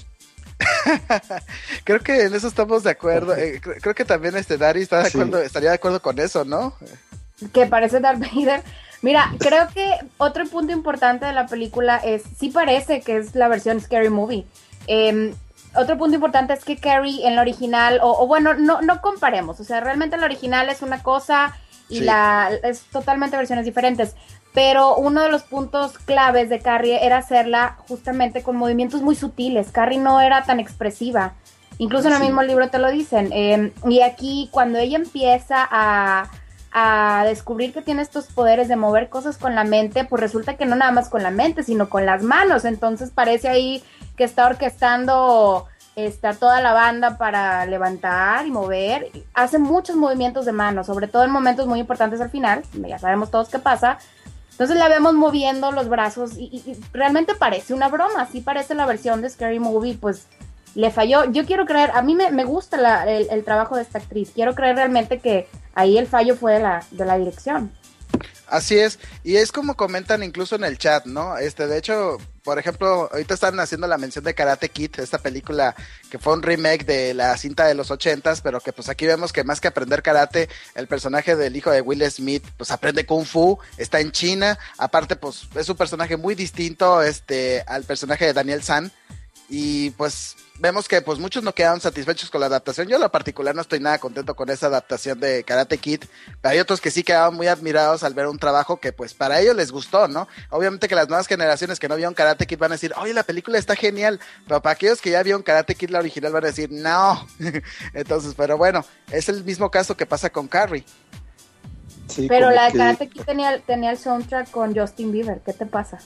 Creo que en eso estamos de acuerdo. Eh, creo, creo que también este Dari está de acuerdo, sí. Estaría de acuerdo con eso, ¿no? Que parece Darth Vader. Mira, creo que otro punto importante de la película es, sí parece que es la versión Scary Movie. Eh, otro punto importante es que Carrie en la original, o, o bueno, no, no comparemos, o sea, realmente la original es una cosa y sí. la es totalmente versiones diferentes, pero uno de los puntos claves de Carrie era hacerla justamente con movimientos muy sutiles. Carrie no era tan expresiva, incluso en el sí. mismo libro te lo dicen, eh, y aquí cuando ella empieza a... a descubrir que tiene estos poderes de mover cosas con la mente, pues resulta que no nada más con la mente, sino con las manos. Entonces parece ahí que está orquestando está toda la banda para levantar y mover. Hace muchos movimientos de manos, sobre todo en momentos muy importantes al final, ya sabemos todos qué pasa. Entonces la vemos moviendo los brazos y, y, y realmente parece una broma, sí parece la versión de Scary Movie, pues le falló. Yo quiero creer, a mí me, me gusta la, el, el trabajo de esta actriz, quiero creer realmente que ahí el fallo fue de la, de la dirección. Así es, y es como comentan incluso en el chat, ¿no? Este, de hecho, por ejemplo, ahorita están haciendo la mención de Karate Kid, esta película que fue un remake de la cinta de los ochentas, pero que pues aquí vemos que más que aprender karate, el personaje del hijo de Will Smith, pues aprende Kung Fu, está en China, aparte pues es un personaje muy distinto este al personaje de Daniel San, y pues vemos que pues muchos no quedaron satisfechos con la adaptación. Yo en lo particular no estoy nada contento con esa adaptación de Karate Kid, pero hay otros que sí quedaban muy admirados al ver un trabajo que pues para ellos les gustó, ¿no? Obviamente que las nuevas generaciones que no vieron Karate Kid van a decir, oye, la película está genial, pero para aquellos que ya vieron Karate Kid la original van a decir, no. Entonces, pero bueno, es el mismo caso que pasa con Carrie. Sí, pero la de que... Karate Kid tenía, tenía el soundtrack con Justin Bieber, ¿qué te pasa?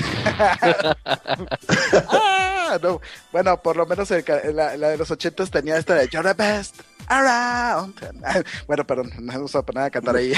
ah, no. Bueno, por lo menos el, la, la de los ochentas tenía esta de You're the best around. Bueno, perdón, no me gusta poner a cantar ahí.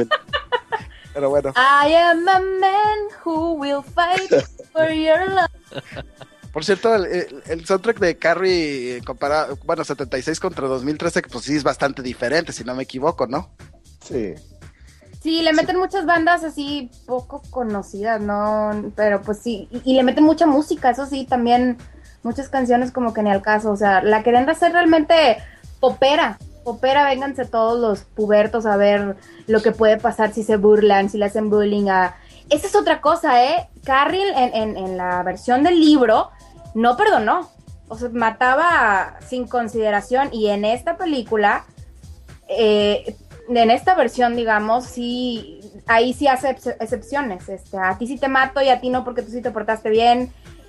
Pero bueno. I am a man who will fight for your love. Por cierto, el, el, el soundtrack de Carrie comparado, bueno, setenta y seis contra dos mil trece, pues sí es bastante diferente, si no me equivoco, ¿no? Sí. Sí, le meten sí. muchas bandas así poco conocidas, ¿no? Pero pues sí, y, y le meten mucha música, eso sí, también muchas canciones como que ni al caso, o sea, la querían hacer realmente popera, popera, vénganse todos los pubertos a ver lo que puede pasar si se burlan, si le hacen bullying a... Esa es otra cosa, ¿eh? Carrie en, en, en la versión del libro no perdonó, o sea, mataba sin consideración, y en esta película... Eh, en esta versión, digamos, sí, ahí sí hace ex- excepciones, este, a ti sí te mato y a ti no porque tú sí te portaste bien.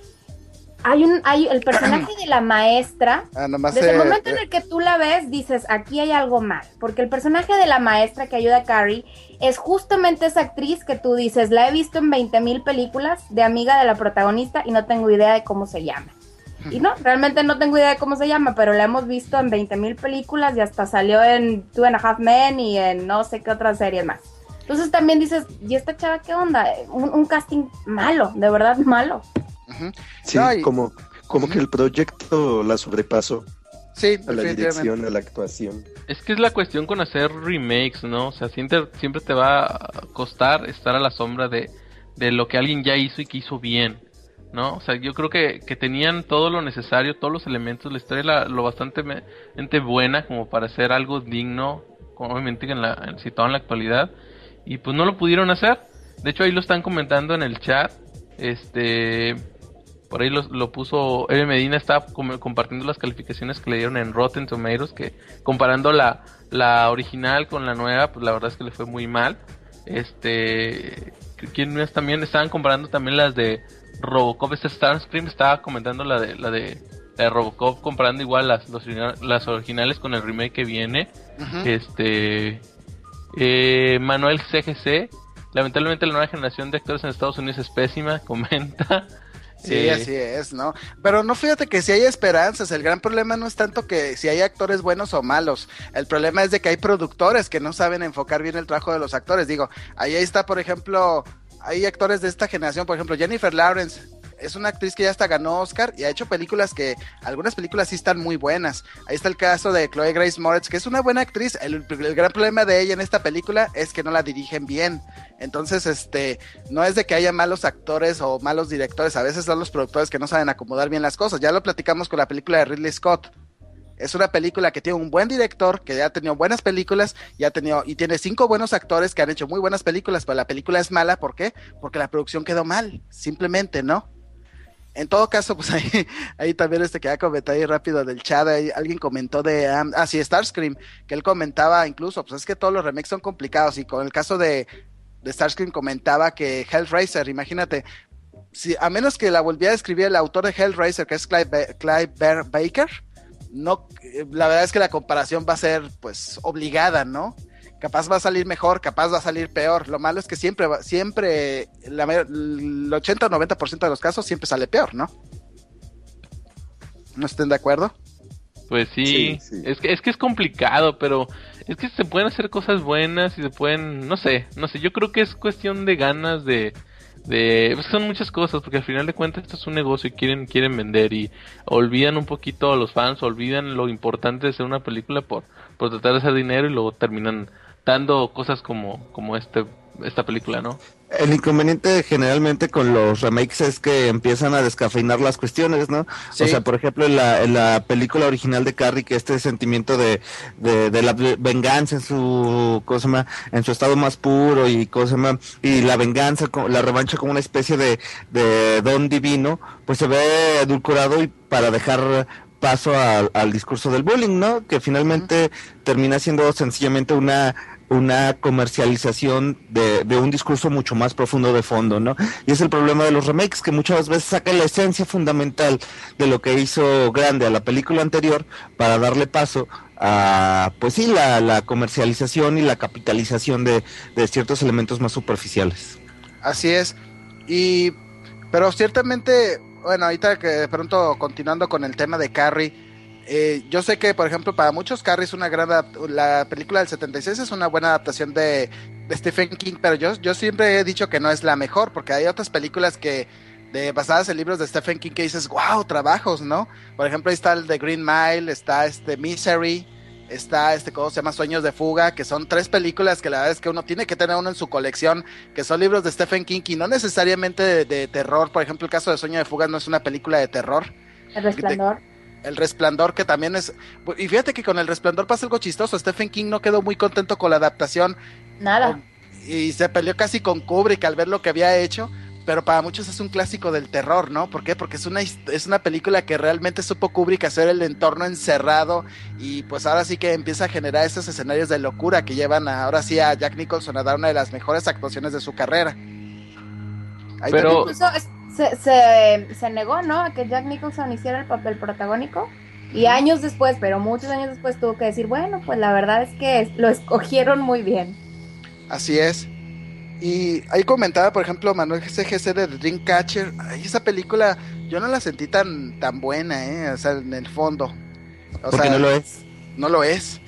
Hay un, hay el personaje de la maestra, ah, desde eh, el momento eh. en el que tú la ves, dices, aquí hay algo mal, porque el personaje de la maestra que ayuda a Carrie es justamente esa actriz que tú dices, la he visto en veinte mil películas de amiga de la protagonista y no tengo idea de cómo se llama. Y no, realmente no tengo idea de cómo se llama, pero la hemos visto en veinte mil películas y hasta salió en Two and a Half Men y en no sé qué otras series más. Entonces también dices, ¿y esta chava qué onda? Un, un casting malo, de verdad malo. Uh-huh. Sí, no, y... como, como uh-huh. que el proyecto la sobrepasó. Sí, a la dirección, a la actuación. Es que es la cuestión con hacer remakes, ¿no? O sea, siempre, siempre te va a costar estar a la sombra de, de lo que alguien ya hizo y que hizo bien, ¿no? O sea, yo creo que, que tenían todo lo necesario, todos los elementos, la historia la, lo bastante buena como para hacer algo digno, obviamente en la, situado en la actualidad, y pues no lo pudieron hacer. De hecho ahí lo están comentando en el chat, este, por ahí lo, lo puso Eve Medina, estaba com- compartiendo las calificaciones que le dieron en Rotten Tomatoes, que comparando la, la original con la nueva, pues la verdad es que le fue muy mal. Este, ¿quién más también? Estaban comparando también las de Robocop, este Starscream estaba comentando la de la de la de Robocop, comparando igual las, los, las originales con el remake que viene. Uh-huh. Este eh, Manuel C G C, lamentablemente la nueva generación de actores en Estados Unidos es pésima, comenta. Sí, eh, así es, ¿no? Pero no, fíjate que si hay esperanzas, el gran problema no es tanto que si hay actores buenos o malos, el problema es de que hay productores que no saben enfocar bien el trabajo de los actores. Digo, ahí está, por ejemplo, hay actores de esta generación, por ejemplo, Jennifer Lawrence. Es una actriz que ya hasta ganó Oscar y ha hecho películas que, algunas películas sí están muy buenas. Ahí está el caso de Chloe Grace Moretz, que es una buena actriz. El, el gran problema de ella en esta película es que no la dirigen bien. Entonces, este, no es de que haya malos actores o malos directores, a veces son los productores que no saben acomodar bien las cosas. Ya lo platicamos con la película de Ridley Scott. Es una película que tiene un buen director, que ya ha tenido buenas películas, ya ha tenido, y tiene cinco buenos actores que han hecho muy buenas películas, pero la película es mala, ¿por qué? Porque la producción quedó mal, simplemente, ¿no? En todo caso, pues ahí, ahí también este que ya comenté ahí rápido del chat, ahí alguien comentó de, um, ah sí, Starscream, que él comentaba incluso, pues es que todos los remakes son complicados, y con el caso de, de Starscream comentaba que Hellraiser, imagínate, si a menos que la volviera a escribir el autor de Hellraiser, que es Clive, Clive Baker, no, la verdad es que la comparación va a ser pues obligada, ¿no? Capaz va a salir mejor, capaz va a salir peor. Lo malo es que siempre, siempre, la, el ochenta o noventa por ciento de los casos siempre sale peor, ¿no? ¿No estén de acuerdo? Pues sí, sí, sí. Es que, es que es complicado, pero es que se pueden hacer cosas buenas y se pueden, no sé, no sé, yo creo que es cuestión de ganas de, de, pues son muchas cosas, porque al final de cuentas esto es un negocio y quieren, quieren vender y olvidan un poquito a los fans, olvidan lo importante de ser una película por, por tratar de hacer dinero y luego terminan dando cosas como, como este, esta película, ¿no? El inconveniente generalmente con los remakes es que empiezan a descafeinar las cuestiones, ¿no? Sí. O sea, por ejemplo, en la, en la película original de Carrie, que este sentimiento de, de, de la venganza en su, ¿cómo se llama? En su estado más puro y, ¿cómo se llama? Y la venganza, la revancha como una especie de, de don divino, pues se ve edulcorado y para dejar paso a, al discurso del bullying, ¿no? Que finalmente uh-huh. termina siendo sencillamente una una comercialización de, de un discurso mucho más profundo de fondo, ¿no? Y es el problema de los remakes, que muchas veces sacan la esencia fundamental de lo que hizo grande a la película anterior para darle paso a, pues sí, la, la comercialización y la capitalización de, de ciertos elementos más superficiales. Así es, y pero ciertamente, bueno, ahorita que de pronto continuando con el tema de Carrie, Eh, yo sé que, por ejemplo, para muchos Carrie es una gran la película del setenta y seis es una buena adaptación de, de Stephen King, pero yo, yo siempre he dicho que no es la mejor, porque hay otras películas que de basadas en libros de Stephen King que dices, wow, trabajos, ¿no? Por ejemplo, ahí está el de Green Mile, está este Misery, está este, ¿cómo se llama? Sueños de Fuga, que son tres películas que la verdad es que uno tiene que tener uno en su colección, que son libros de Stephen King y no necesariamente de, de terror. Por ejemplo, el caso de Sueño de Fuga no es una película de terror. El Resplandor. De, El Resplandor, que también es... Y fíjate que con El Resplandor pasa algo chistoso. Stephen King no quedó muy contento con la adaptación. Nada. Y se peleó casi con Kubrick al ver lo que había hecho. Pero para muchos es un clásico del terror, ¿no? ¿Por qué? Porque es una, es una película que realmente supo Kubrick hacer el entorno encerrado. Y pues ahora sí que empieza a generar esos escenarios de locura que llevan a, ahora sí a Jack Nicholson a dar una de las mejores actuaciones de su carrera. Ahí pero... Incluso es... Se, se, se negó, ¿no? A que Jack Nicholson hiciera el papel protagónico y años después, pero muchos años después tuvo que decir, bueno, pues la verdad es que lo escogieron muy bien. Así es. Y ahí comentaba, por ejemplo, Manuel C G C de The Dreamcatcher. Ay, esa película yo no la sentí tan, tan buena, ¿eh? O sea, en el fondo. O ¿Por qué no lo es? No lo es.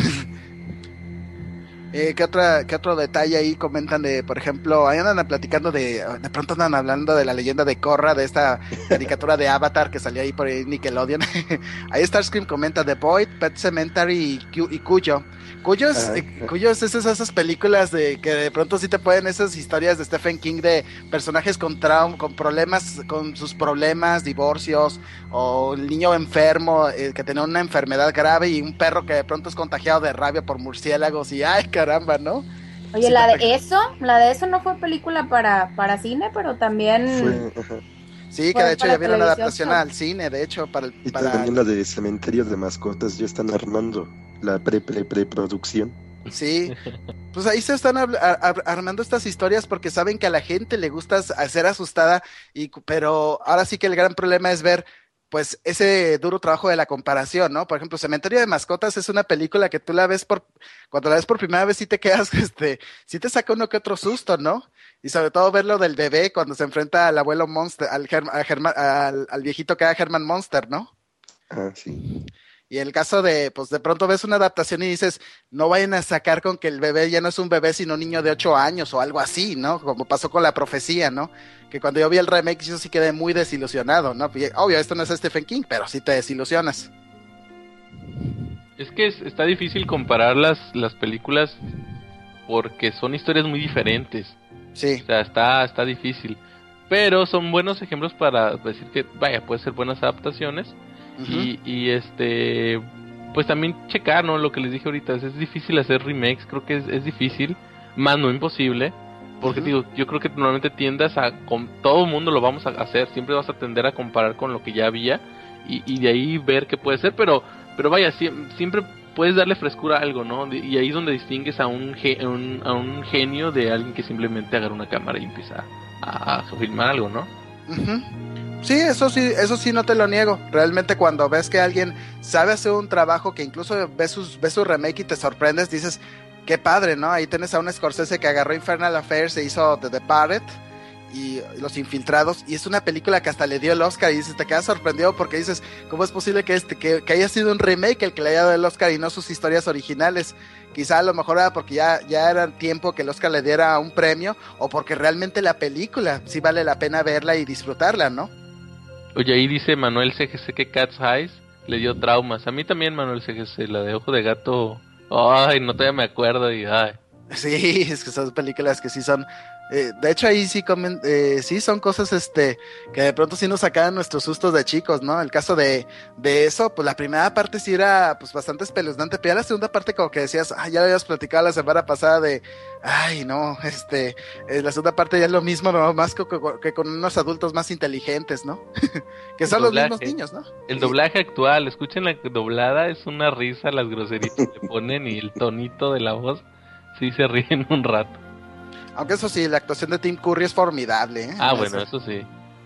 Eh, ¿qué, otra, ¿Qué otro detalle ahí comentan de, por ejemplo, ahí andan platicando de, de pronto andan hablando de la leyenda de Korra, de esta caricatura de Avatar que salió ahí por Nickelodeon? Ahí Starscream comenta The Void, Pet Sematary y, y Cuyo. Cuyos, eh, Cuyos es esas, esas películas de que de pronto sí te pueden esas historias de Stephen King de personajes con traum, con problemas, con sus problemas, divorcios, o el niño enfermo eh, que tiene una enfermedad grave y un perro que de pronto es contagiado de rabia por murciélagos y ay caramba, ¿no? Oye, sí, la de eso, la de eso no fue película para, para cine, pero también... Fue, sí, que de hecho ya vieron una adaptación al cine, de hecho, para... Y para... también la de Cementerio de Mascotas, ya están armando la pre pre preproducción. Sí, pues ahí se están ar ar armando estas historias porque saben que a la gente le gusta hacer asustada, y, pero ahora sí que el gran problema es ver pues ese duro trabajo de la comparación, ¿no? Por ejemplo, Cementerio de Mascotas es una película que tú la ves por, cuando la ves por primera vez sí te quedas, este, sí te saca uno que otro susto, ¿no? Y sobre todo ver lo del bebé cuando se enfrenta al abuelo Monster, al, Germ, a Germa, al, al viejito que era Herman Monster, ¿no? Ah, sí. Y el caso de, pues de pronto ves una adaptación y dices, no vayan a sacar con que el bebé ya no es un bebé, sino un niño de ocho años o algo así, ¿no? Como pasó con La Profecía, ¿no? Que cuando yo vi el remake yo sí quedé muy desilusionado, ¿no? Y, obvio, esto no es Stephen King, pero sí te desilusionas. Es que es, está difícil comparar las, las películas porque son historias muy diferentes. Sí. O sea, está, está difícil. Pero son buenos ejemplos para decir que, vaya, puede ser buenas adaptaciones. Uh-huh. Y, y este, pues también checar, ¿no? Lo que les dije ahorita, es, es difícil hacer remakes, creo que es, es difícil, más no imposible, porque uh-huh. digo, yo creo que normalmente tiendas a, con todo el mundo lo vamos a hacer, siempre vas a tender a comparar con lo que ya había, y, y de ahí ver qué puede ser, pero, pero vaya, siempre, siempre puedes darle frescura a algo, ¿no? Y ahí es donde distingues a un, ge, un, a un genio de alguien que simplemente agarra una cámara y empieza a, a filmar algo, ¿no? Uh-huh. Sí, eso sí, eso sí no te lo niego. Realmente cuando ves que alguien sabe hacer un trabajo que incluso ves, sus, ves su remake y te sorprendes, dices, qué padre, ¿no? Ahí tienes a un Scorsese que agarró Infernal Affairs e hizo The Departed y Los Infiltrados, y es una película que hasta le dio el Oscar, y dices, te quedas sorprendido porque dices, ¿cómo es posible que, este, que, que haya sido un remake el que le haya dado el Oscar y no sus historias originales? Quizá a lo mejor era porque ya, ya era tiempo que el Oscar le diera un premio, o porque realmente la película sí vale la pena verla y disfrutarla, ¿no? Oye, ahí dice Manuel C G C que Cat's Eyes le dio traumas. A mí también, Manuel C G C, la de Ojo de Gato. Ay, no todavía me acuerdo y ay. Sí, es que son películas que sí son... Eh, de hecho ahí sí comen, eh, sí son cosas este que de pronto sí nos sacaban nuestros sustos de chicos, ¿no? El caso de, de eso, pues la primera parte sí era pues bastante espeluznante, pero ya la segunda parte como que decías, ah, ya lo habías platicado la semana pasada de, ay no, este, eh, la segunda parte ya es lo mismo, no más que, que con unos adultos más inteligentes, ¿no? Que son los mismos niños, ¿no? El doblaje actual, escuchen la doblada, es una risa las groserías que le ponen y el tonito de la voz, sí se ríen un rato. Aunque eso sí, la actuación de Tim Curry es formidable, ¿eh? Ah, bueno, eso sí.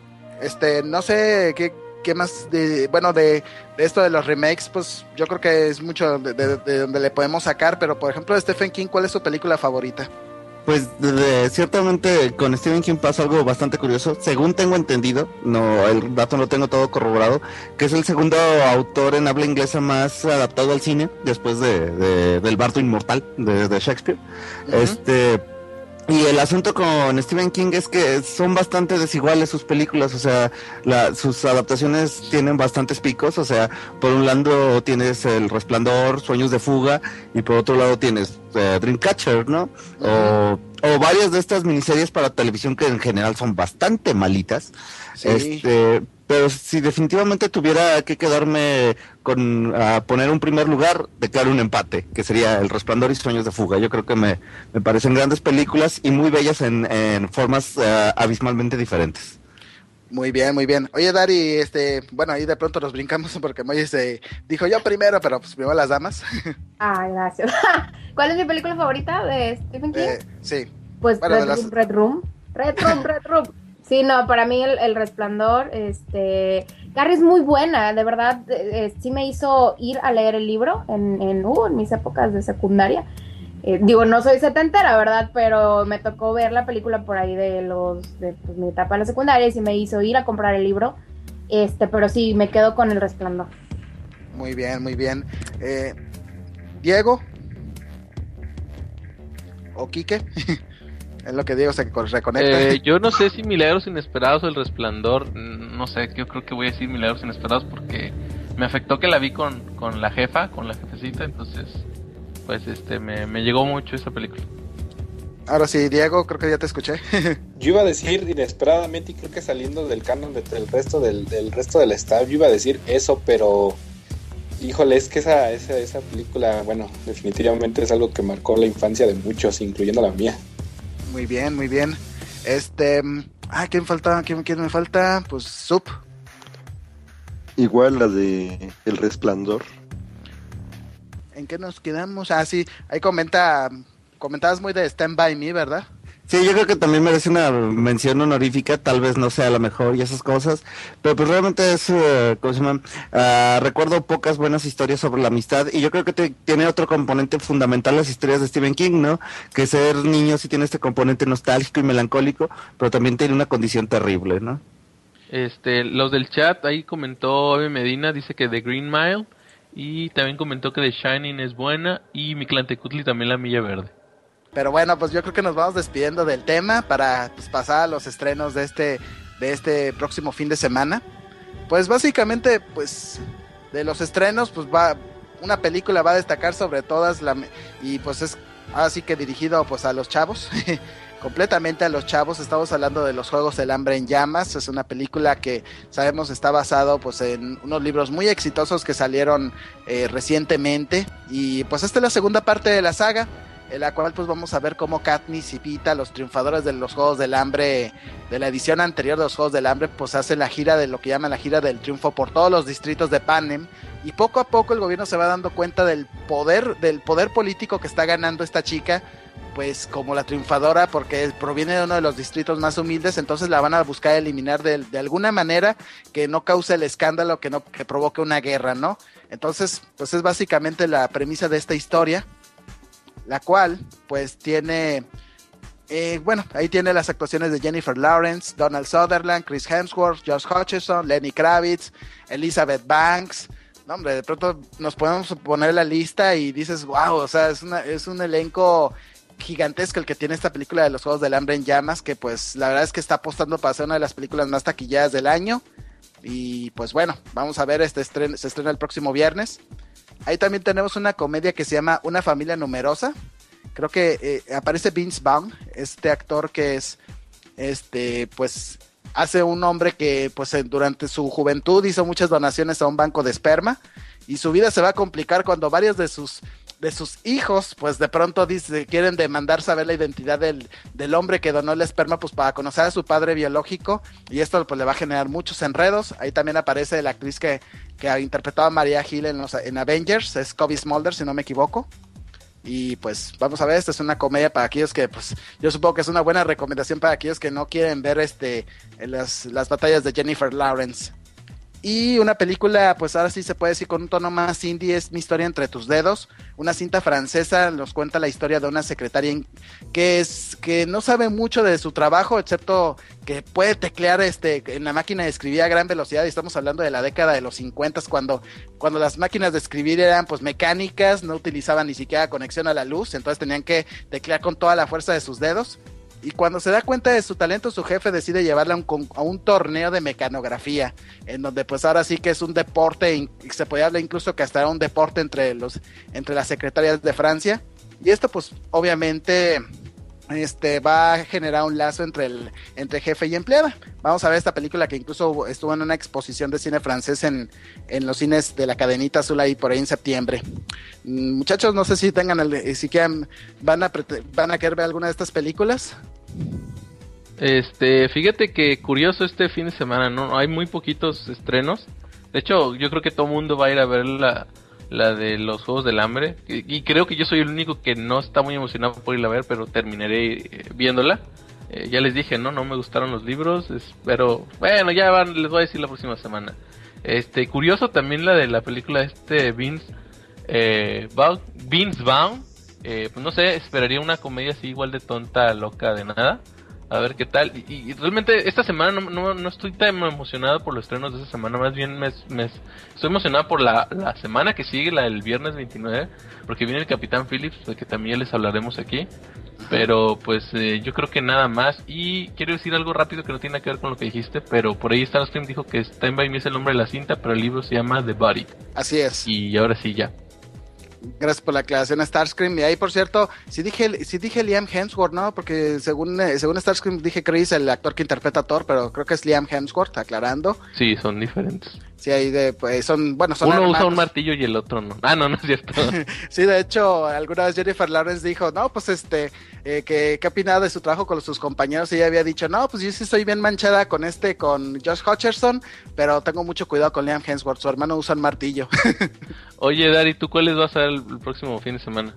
Este, no sé qué, qué más de, bueno, de, de esto de los remakes, pues yo creo que es mucho de, de, de donde le podemos sacar, pero por ejemplo de Stephen King, ¿cuál es su película favorita? Pues de, de, ciertamente con Stephen King pasa algo bastante curioso, según tengo entendido, no, el dato no lo tengo todo corroborado, que es el segundo autor en habla inglesa más adaptado al cine, después de, de del Bardo Inmortal de, de Shakespeare. Uh-huh. Este... Y el asunto con Stephen King es que son bastante desiguales sus películas, o sea, la, sus adaptaciones tienen bastantes picos, o sea, por un lado tienes El Resplandor, Sueños de Fuga, y por otro lado tienes uh, Dreamcatcher, ¿no? Uh-huh. O, o varias de estas miniseries para televisión que en general son bastante malitas. Sí. Este, pero si definitivamente tuviera que quedarme con a poner un primer lugar, declaro un empate, que sería El Resplandor y Sueños de Fuga. Yo creo que me, me parecen grandes películas y muy bellas en, en formas uh, abismalmente diferentes. Muy bien, muy bien. Oye, Dari, este, bueno, ahí de pronto nos brincamos porque Moy se dijo yo primero, pero pues primero las damas. Ah, gracias. ¿Cuál es mi película favorita de Stephen King? Eh, sí. Pues bueno, Red, las... Room, Red Room, Red Room, Red Room. Sí, no, para mí el, el Resplandor, este, Carrie es muy buena, de verdad, eh, sí me hizo ir a leer el libro en, en, uh, en mis épocas de secundaria. Eh, digo, no soy setentera, ¿verdad? Pero me tocó ver la película por ahí de los de pues, mi etapa de la secundaria y sí me hizo ir a comprar el libro. Este, pero sí, me quedo con El Resplandor. Muy bien, muy bien. Eh, Diego o Quique. Es lo que Diego se reconecta. Eh, yo no sé si Milagros Inesperados o El Resplandor. No sé, yo creo que voy a decir Milagros Inesperados porque me afectó que la vi con, con la jefa, con la jefecita, entonces pues este me, me llegó mucho esa película. Ahora sí, Diego, creo que ya te escuché. Yo iba a decir inesperadamente, y creo que saliendo del canon de, del resto del, del resto del staff, yo iba a decir eso, pero híjole, es que esa, esa, esa película, bueno, definitivamente es algo que marcó la infancia de muchos, incluyendo la mía. Muy bien, muy bien. Este, ah, ¿quién falta? ¿Quién, quién me falta? Pues Sup. Igual la de El Resplandor. ¿En qué nos quedamos? Ah, sí, ahí comenta, comentabas muy de Stand By Me, ¿verdad? Sí, yo creo que también merece una mención honorífica, tal vez no sea la mejor y esas cosas, pero pues realmente es, uh, ¿cómo se llama? Uh, recuerdo pocas buenas historias sobre la amistad y yo creo que te, tiene otro componente fundamental las historias de Stephen King, ¿no? Que ser niño sí tiene este componente nostálgico y melancólico, pero también tiene una condición terrible, ¿no? Este, los del chat, ahí comentó Ave Medina, dice que The Green Mile, y también comentó que The Shining es buena, y Mictlantecutli también La Milla Verde. Pero bueno, pues yo creo que nos vamos despidiendo del tema para pues, pasar a los estrenos de este, de este próximo fin de semana. Pues básicamente, pues de los estrenos, pues va una película va a destacar sobre todas la, y pues es así que dirigido pues a los chavos, completamente a los chavos. Estamos hablando de Los Juegos del Hambre en Llamas. Es una película que sabemos está basado pues en unos libros muy exitosos que salieron eh, recientemente, y pues esta es la segunda parte de la saga, en la cual pues vamos a ver cómo Katniss y Pita, los triunfadores de los Juegos del Hambre, de la edición anterior de los Juegos del Hambre, pues hacen la gira de lo que llaman la gira del triunfo por todos los distritos de Panem, y poco a poco el gobierno se va dando cuenta del poder, del poder político que está ganando esta chica, pues como la triunfadora, porque proviene de uno de los distritos más humildes. Entonces la van a buscar eliminar de, de alguna manera que no cause el escándalo, que no que provoque una guerra, ¿no? Entonces, pues es básicamente la premisa de esta historia, la cual pues tiene eh, bueno, ahí tiene las actuaciones de Jennifer Lawrence, Donald Sutherland, Chris Hemsworth, Josh Hutcherson, Lenny Kravitz, Elizabeth Banks. No, hombre, de pronto nos podemos poner la lista y dices, wow, o sea, es, una, es un elenco gigantesco el que tiene esta película de Los Juegos del Hambre en Llamas, que pues la verdad es que está apostando para ser una de las películas más taquilladas del año. Y pues bueno, vamos a ver, este estreno, se estrena el próximo viernes. Ahí también tenemos una comedia que se llama Una Familia Numerosa. Creo que eh, aparece Vince Vaughn, este actor que es, este, pues, hace un hombre que, pues, durante su juventud hizo muchas donaciones a un banco de esperma, y su vida se va a complicar cuando varios de sus, de sus hijos, pues, de pronto dice, quieren demandar saber la identidad del, del hombre que donó el esperma, pues, para conocer a su padre biológico, y esto, pues, le va a generar muchos enredos. Ahí también aparece la actriz que, que ha interpretado a Maria Hill en, los, en Avengers, es Cobie Smulders, si no me equivoco. Y pues vamos a ver, esta es una comedia para aquellos que, pues, yo supongo que es una buena recomendación para aquellos que no quieren ver este las, las batallas de Jennifer Lawrence. Y una película, pues ahora sí se puede decir con un tono más indie, es Mi Historia Entre Tus Dedos, una cinta francesa. Nos cuenta la historia de una secretaria que es que no sabe mucho de su trabajo, excepto que puede teclear este en la máquina de escribir a gran velocidad, y estamos hablando de la década de los cincuenta, cuando, cuando las máquinas de escribir eran pues mecánicas, no utilizaban ni siquiera conexión a la luz, entonces tenían que teclear con toda la fuerza de sus dedos. Y cuando se da cuenta de su talento, su jefe decide llevarla a un, a un torneo de mecanografía, en donde pues ahora sí que es un deporte, y se puede hablar incluso que hasta era un deporte entre los entre las secretarias de Francia. Y esto pues obviamente este va a generar un lazo entre el entre jefe y empleada. Vamos a ver esta película que incluso estuvo en una exposición de cine francés en, en los cines de la Cadenita Azul ahí por ahí en septiembre. Muchachos, no sé si tengan el, si quieren, van a van a querer ver alguna de estas películas. Este, fíjate que curioso este fin de semana, no hay muy poquitos estrenos. De hecho, yo creo que todo el mundo va a ir a ver la, la de Los Juegos del Hambre, y, y creo que yo soy el único que no está muy emocionado por irla a ver, pero terminaré eh, viéndola. Eh, ya les dije, no, no me gustaron los libros, es, pero bueno, ya van, les voy a decir la próxima semana. Este, curioso también la de la película de este Vince eh, Vaughn, Vince Vaughn. Eh, pues no sé, esperaría una comedia así igual de tonta, loca, de nada. A ver qué tal. Y, y realmente esta semana no, no, no estoy tan emocionado por los estrenos de esta semana. Más bien me, me estoy emocionado por la, la semana que sigue, la del viernes veintinueve, porque viene el Capitán Phillips, de que también les hablaremos aquí. Pero pues eh, yo creo que nada más. Y quiero decir algo rápido que no tiene nada que ver con lo que dijiste, pero por ahí Starscream dijo que Stand By Me es el nombre de la cinta, pero el libro se llama The Body. Así es. Y ahora sí, ya. Gracias por la aclaración a Starscream. Y ahí, por cierto, si dije, si dije Liam Hemsworth, ¿no? Porque según, eh, según Starscream dije Chris, el actor que interpreta a Thor, pero creo que es Liam Hemsworth, aclarando. Sí, son diferentes. Sí, ahí de, pues, son, bueno, son uno hermanos. Usa un martillo y el otro no. Ah, no, no es cierto. Sí, de hecho, alguna vez Jennifer Lawrence dijo, no, pues este, eh, que qué opinaba de su trabajo con sus compañeros, y ella había dicho, no, pues yo sí estoy bien manchada con este, con Josh Hutcherson, pero tengo mucho cuidado con Liam Hemsworth, su hermano usa un martillo. Oye, Dari, ¿tú cuáles vas a ver el, el próximo fin de semana?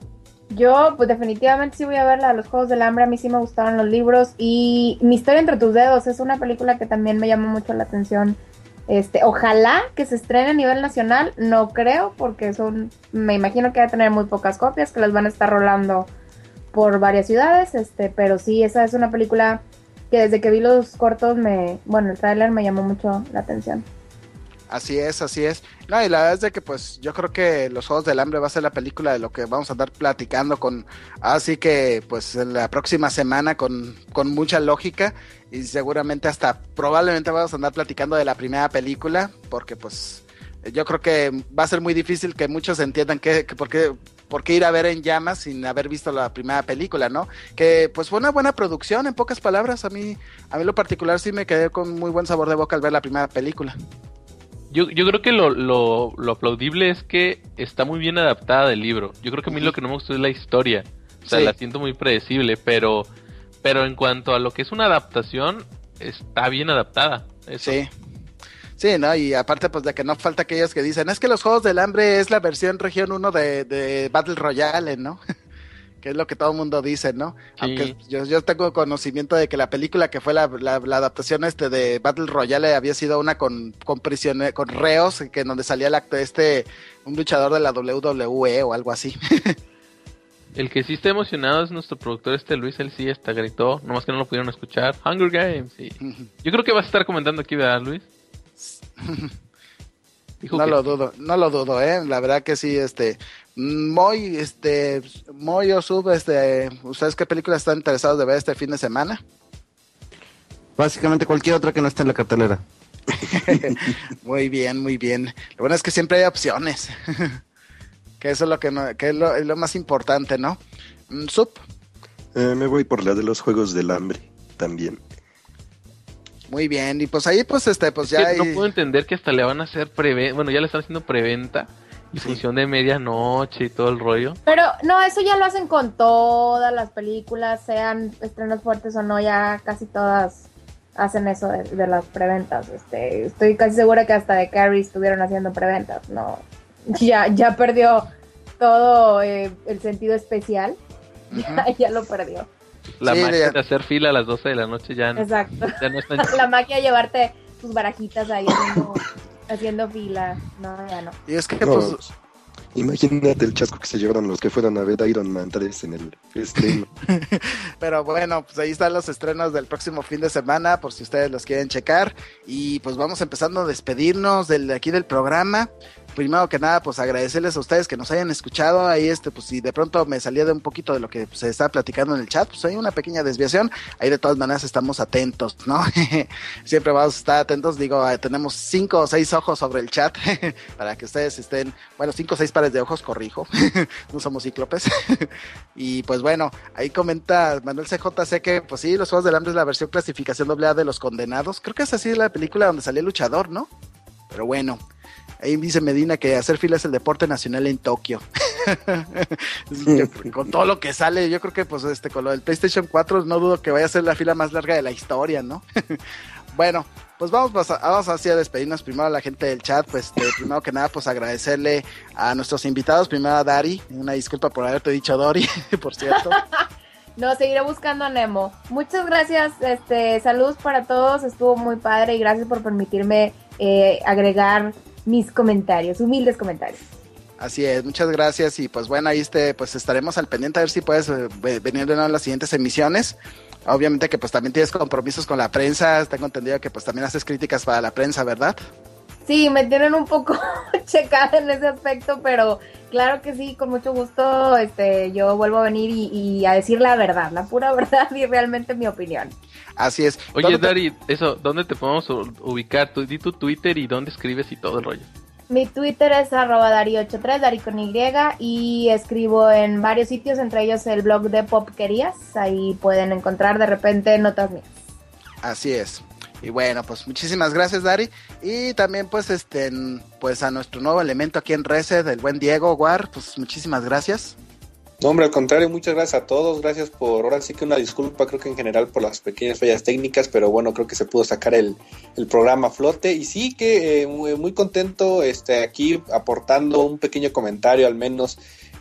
Yo, pues definitivamente sí voy a ver la de los Juegos del Hambre, a mí sí me gustaron los libros, y Mi historia entre tus dedos es una película que también me llamó mucho la atención. Este, ojalá que se estrene a nivel nacional, no creo, porque son, me imagino que va a tener muy pocas copias, que las van a estar rolando por varias ciudades, este, pero sí, esa es una película que desde que vi los cortos, me, bueno, el tráiler me llamó mucho la atención. Así es, así es. No, y la verdad es de que pues yo creo que Los Juegos del Hambre va a ser la película de lo que vamos a andar platicando con, así que pues en la próxima semana con, con mucha lógica, y seguramente hasta probablemente vamos a andar platicando de la primera película, porque pues yo creo que va a ser muy difícil que muchos entiendan que, que por qué por qué ir a ver En Llamas sin haber visto la primera película, ¿no? Que pues fue una buena producción, en pocas palabras. A mí, a mí lo particular sí me quedé con muy buen sabor de boca al ver la primera película. Yo, yo creo que lo, lo, lo aplaudible es que está muy bien adaptada del libro. Yo creo que a mí lo que no me gustó es la historia. O sea, sí. La siento muy predecible, pero, pero en cuanto a lo que es una adaptación, está bien adaptada. Eso. Sí. Sí, ¿no? Y aparte, pues, de que no falta aquellos que dicen, es que Los Juegos del Hambre es la versión región uno de, de Battle Royale, ¿no? Que es lo que todo el mundo dice, ¿no? Sí. Aunque yo, yo tengo conocimiento de que la película que fue la, la, la adaptación este de Battle Royale había sido una con, con prisioneros, con reos, que en donde salía el acto este, un luchador de la doble u doble u E o algo así. El que sí está emocionado es nuestro productor este Luis, él sí hasta gritó, nomás que no lo pudieron escuchar. Hunger Games, sí. Yo creo que vas a estar comentando aquí, ¿verdad, Luis? Dijo no que... lo dudo, no lo dudo, eh, la verdad que sí, este, Moy, este, Moy o Sub, este, ¿ustedes qué películas están interesados de ver este fin de semana? Básicamente cualquier otra que no esté en la cartelera. Muy bien, muy bien. Lo bueno es que siempre hay opciones, que eso es lo que, no, que es lo, es lo más importante, ¿no? Sub. Eh, me voy por la de Los Juegos del Hambre, también. Muy bien, y pues ahí pues este pues ya hay... No puedo entender que hasta le van a hacer preventa, bueno, ya le están haciendo preventa y sí. Función de medianoche y todo el rollo. Pero no, eso ya lo hacen con todas las películas, sean estrenos fuertes o no, ya casi todas hacen eso de, de las preventas. Este, estoy casi segura que hasta de Carrie estuvieron haciendo preventas, no, ya ya perdió todo eh, el sentido especial, uh-huh. ya, ya lo perdió. La sí, magia de... de hacer fila a las doce de la noche ya no. Exacto. Ya no está en... La magia de llevarte tus barajitas ahí haciendo, haciendo fila. No, ya no. Y es que no, pues... Imagínate el chasco que se llevaron los que fueron a ver Iron Man tres en el estreno. Pero bueno, pues ahí están los estrenos del próximo fin de semana, por si ustedes los quieren checar. Y pues vamos empezando a despedirnos del, aquí del programa. Primero que nada, pues agradecerles a ustedes que nos hayan escuchado. Ahí este, pues si de pronto me salía de un poquito de lo que pues, se está platicando en el chat, pues hay una pequeña desviación. Ahí de todas maneras estamos atentos, ¿no? Siempre vamos a estar atentos. Digo, eh, tenemos cinco o seis ojos sobre el chat para que ustedes estén, bueno, cinco o seis pares de ojos, corrijo. No somos cíclopes. Y pues bueno, ahí comenta Manuel C J C que, pues sí, Los Juegos del Hambre es la versión clasificación doble A de Los Condenados. Creo que es así la película donde salía el luchador, ¿no? Pero bueno. Ahí dice Medina que hacer fila es el deporte nacional en Tokio. Con todo lo que sale, yo creo que pues este con lo del PlayStation cuatro no dudo que vaya a ser la fila más larga de la historia, ¿no? Bueno, pues vamos, vamos así a despedirnos primero a la gente del chat. Pues este, primero que nada, pues agradecerle a nuestros invitados, primero a Dari, una disculpa por haberte dicho Dory, por cierto. No, seguiré buscando a Nemo. Muchas gracias, este, saludos para todos, estuvo muy padre y gracias por permitirme eh, agregar mis comentarios, humildes comentarios. Así es, muchas gracias y pues bueno, ahí este, pues estaremos al pendiente a ver si puedes eh, venir de nuevo en las siguientes emisiones. Obviamente que pues también tienes compromisos con la prensa, tengo entendido que pues también haces críticas para la prensa, ¿verdad? Sí, me tienen un poco checada en ese aspecto, pero claro que sí, con mucho gusto, este, yo vuelvo a venir y, y a decir la verdad, la pura verdad y realmente mi opinión. Así es. Oye, Dari, eso, ¿dónde te podemos ubicar? Tú di tu Twitter y dónde escribes y todo el rollo. Mi Twitter es arroba Dari ochenta y tres, Dari con Y, y escribo en varios sitios, entre ellos el blog de Popquerías, ahí pueden encontrar de repente notas mías. Así es. Y bueno, pues muchísimas gracias, Dari. Y también pues este pues a nuestro nuevo elemento aquí en Reset, el buen Diego War, pues muchísimas gracias. No, hombre, al contrario, muchas gracias a todos, gracias por, ahora sí que una disculpa, creo que en general por las pequeñas fallas técnicas, pero bueno, creo que se pudo sacar el, el programa a flote, y sí que eh, muy, muy contento este, aquí aportando un pequeño comentario al menos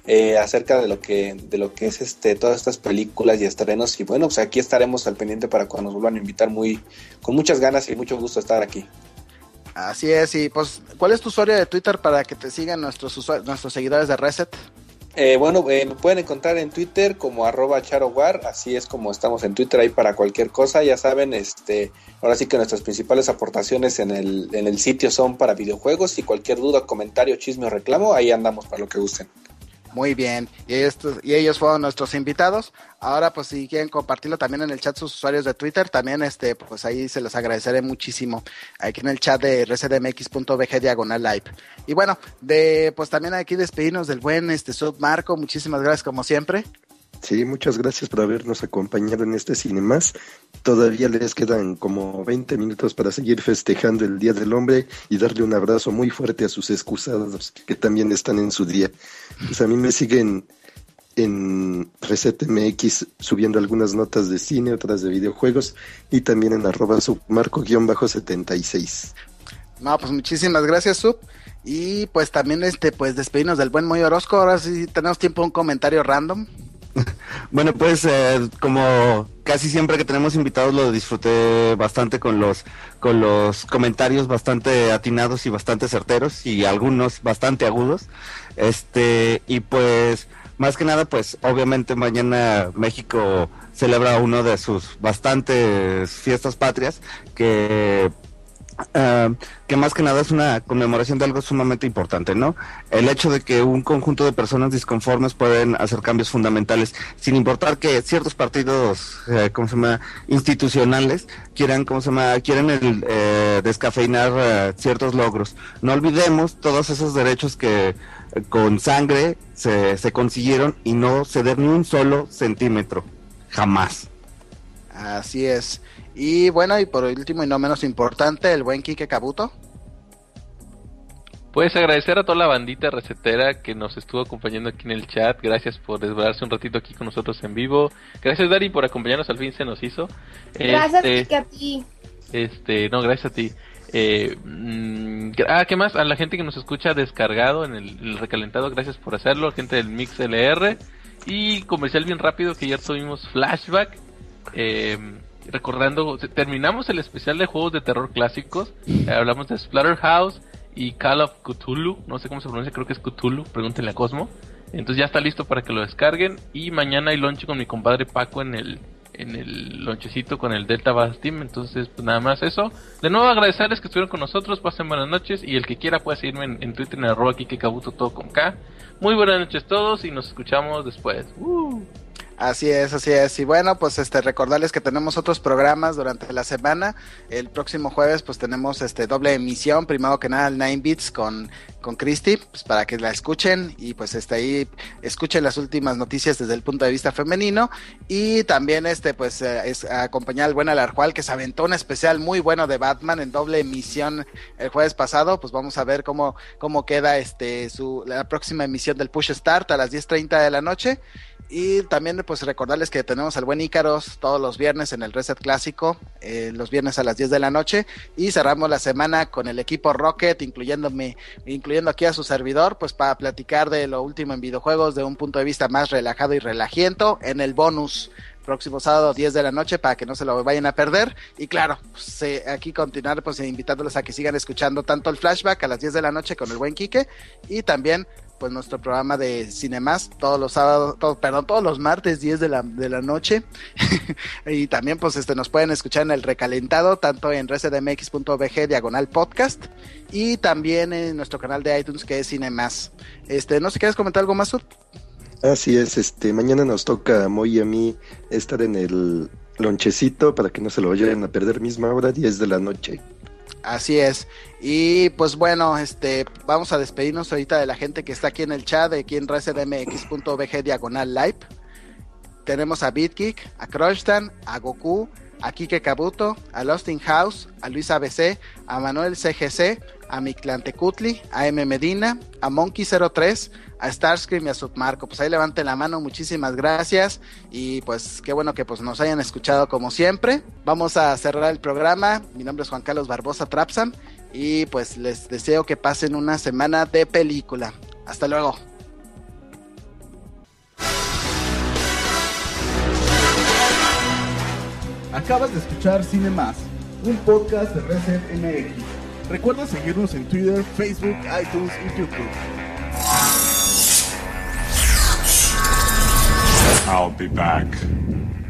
eh, acerca de lo que de lo que es este todas estas películas y estrenos. Y bueno, pues aquí estaremos al pendiente para cuando nos vuelvan a invitar, muy con muchas ganas y mucho gusto estar aquí. Así es, y pues, ¿cuál es tu usuario de Twitter para que te sigan nuestros usuarios, nuestros seguidores de Reset? Eh, bueno, eh, me pueden encontrar en Twitter como arroba charowar, así es como estamos en Twitter ahí para cualquier cosa, ya saben, este, ahora sí que nuestras principales aportaciones en el, en el sitio son para videojuegos, y cualquier duda, comentario, chisme o reclamo, ahí andamos para lo que gusten. Muy bien, y, estos, y ellos fueron nuestros invitados. Ahora pues si quieren compartirlo también en el chat sus usuarios de Twitter, también este pues ahí se los agradeceré muchísimo, aquí en el chat de resetmx.bg diagonal live. Y bueno, de pues también aquí despedirnos del buen este Sub Marco, muchísimas gracias como siempre. Sí, muchas gracias por habernos acompañado en este Cinemás. Todavía les quedan como veinte minutos para seguir festejando el Día del Hombre y darle un abrazo muy fuerte a sus excusados que también están en su día. Pues a mí me siguen en Reset M X subiendo algunas notas de cine, otras de videojuegos, y también en arroba submarco-setenta y seis. No, pues muchísimas gracias, Sub. Y pues también este pues despedirnos del buen Moy Orozco. Ahora sí tenemos tiempo un comentario random. Bueno, pues eh, como casi siempre que tenemos invitados lo disfruté bastante con los con los comentarios bastante atinados y bastante certeros, y algunos bastante agudos. Este, y pues más que nada, pues obviamente mañana México celebra uno de sus bastantes fiestas patrias, que Uh, que más que nada es una conmemoración de algo sumamente importante, ¿no? El hecho de que un conjunto de personas disconformes pueden hacer cambios fundamentales, sin importar que ciertos partidos, eh, ¿cómo se llama?, institucionales, quieran, ¿cómo se llama?, quieren el, eh, descafeinar eh, ciertos logros. No olvidemos todos esos derechos que eh, con sangre se, se consiguieron, y no ceder ni un solo centímetro, jamás. Así es. Y bueno, y por último y no menos importante, el buen Quique Cabuto. Pues agradecer a toda la bandita resetera que nos estuvo acompañando aquí en el chat. Gracias por desvelarse un ratito aquí con nosotros en vivo. Gracias, Dari, por acompañarnos, al fin se nos hizo. Gracias, este, Quique, a ti. Este, no, gracias a ti. Eh, mmm, ah, ¿qué más? A la gente que nos escucha descargado en el, el recalentado, gracias por hacerlo. Gente del Mix L R. Y comercial bien rápido, que ya tuvimos flashback. Eh... Recordando, terminamos el especial de juegos de terror clásicos, eh, hablamos de Splatterhouse y Call of Cthulhu, no sé cómo se pronuncia, creo que es Cthulhu, pregúntenle a Cosmo. Entonces ya está listo para que lo descarguen, y mañana hay lonche con mi compadre Paco en el en el lonchecito con el Delta Bass Team. Entonces pues nada más eso. De nuevo agradecerles que estuvieron con nosotros, pasen buenas noches, y el que quiera puede seguirme en, en Twitter en arroba Kikecabuto, todo con K. Muy buenas noches todos y nos escuchamos después. Uh. Así es, así es. Y bueno, pues este recordarles que tenemos otros programas durante la semana. El próximo jueves pues tenemos este doble emisión, primero que nada el nueve bits con, con Christy, pues para que la escuchen y pues este ahí escuchen las últimas noticias desde el punto de vista femenino. Y también este pues eh, es acompañar al buen Alarjual, que se aventó un especial muy bueno de Batman en doble emisión el jueves pasado. Pues vamos a ver cómo, cómo queda este su la próxima emisión del Push Start a las diez treinta de la noche. Y también pues recordarles que tenemos al buen Ícaros todos los viernes en el Reset Clásico, eh, los viernes a las diez de la noche, y cerramos la semana con el equipo Rocket, incluyéndome, incluyendo aquí a su servidor, pues para platicar de lo último en videojuegos de un punto de vista más relajado y relajiento en el bonus próximo sábado diez de la noche, para que no se lo vayan a perder. Y claro, pues, eh, aquí continuar pues invitándolos a que sigan escuchando tanto el flashback a las diez de la noche con el buen Quique, y también pues nuestro programa de Cinemás todos los sábados, todo, perdón, todos los martes diez de la, de la noche. Y también pues este nos pueden escuchar en el recalentado, tanto en resetmx.bg diagonal podcast, y también en nuestro canal de iTunes, que es Cinemás. Este, no sé, ¿quieres comentar algo más, Sud? Así es, este, mañana nos toca a Moy y a mí estar en el lonchecito para que no se lo vayan a perder, misma hora, diez de la noche. Así es. Y pues bueno, este vamos a despedirnos ahorita de la gente que está aquí en el chat, de aquí en resetmx.bg diagonal live. Tenemos a BitGeek, a Crushtan, a Goku, a Kike Kabuto, a Lost in House, a Luis A B C, a Manuel C G C, a Mictlantecutli, a M Medina, a Monkey cero tres, a Starscream y a Submarco. Pues ahí levanten la mano, muchísimas gracias, y pues qué bueno que pues nos hayan escuchado como siempre. Vamos a cerrar el programa. Mi nombre es Juan Carlos Barbosa Trapsam, y pues les deseo que pasen una semana de película. Hasta luego. Acabas de escuchar Cine Más, un podcast de Reset M X. Recuerda seguirnos en Twitter, Facebook, iTunes y YouTube. I'll be back.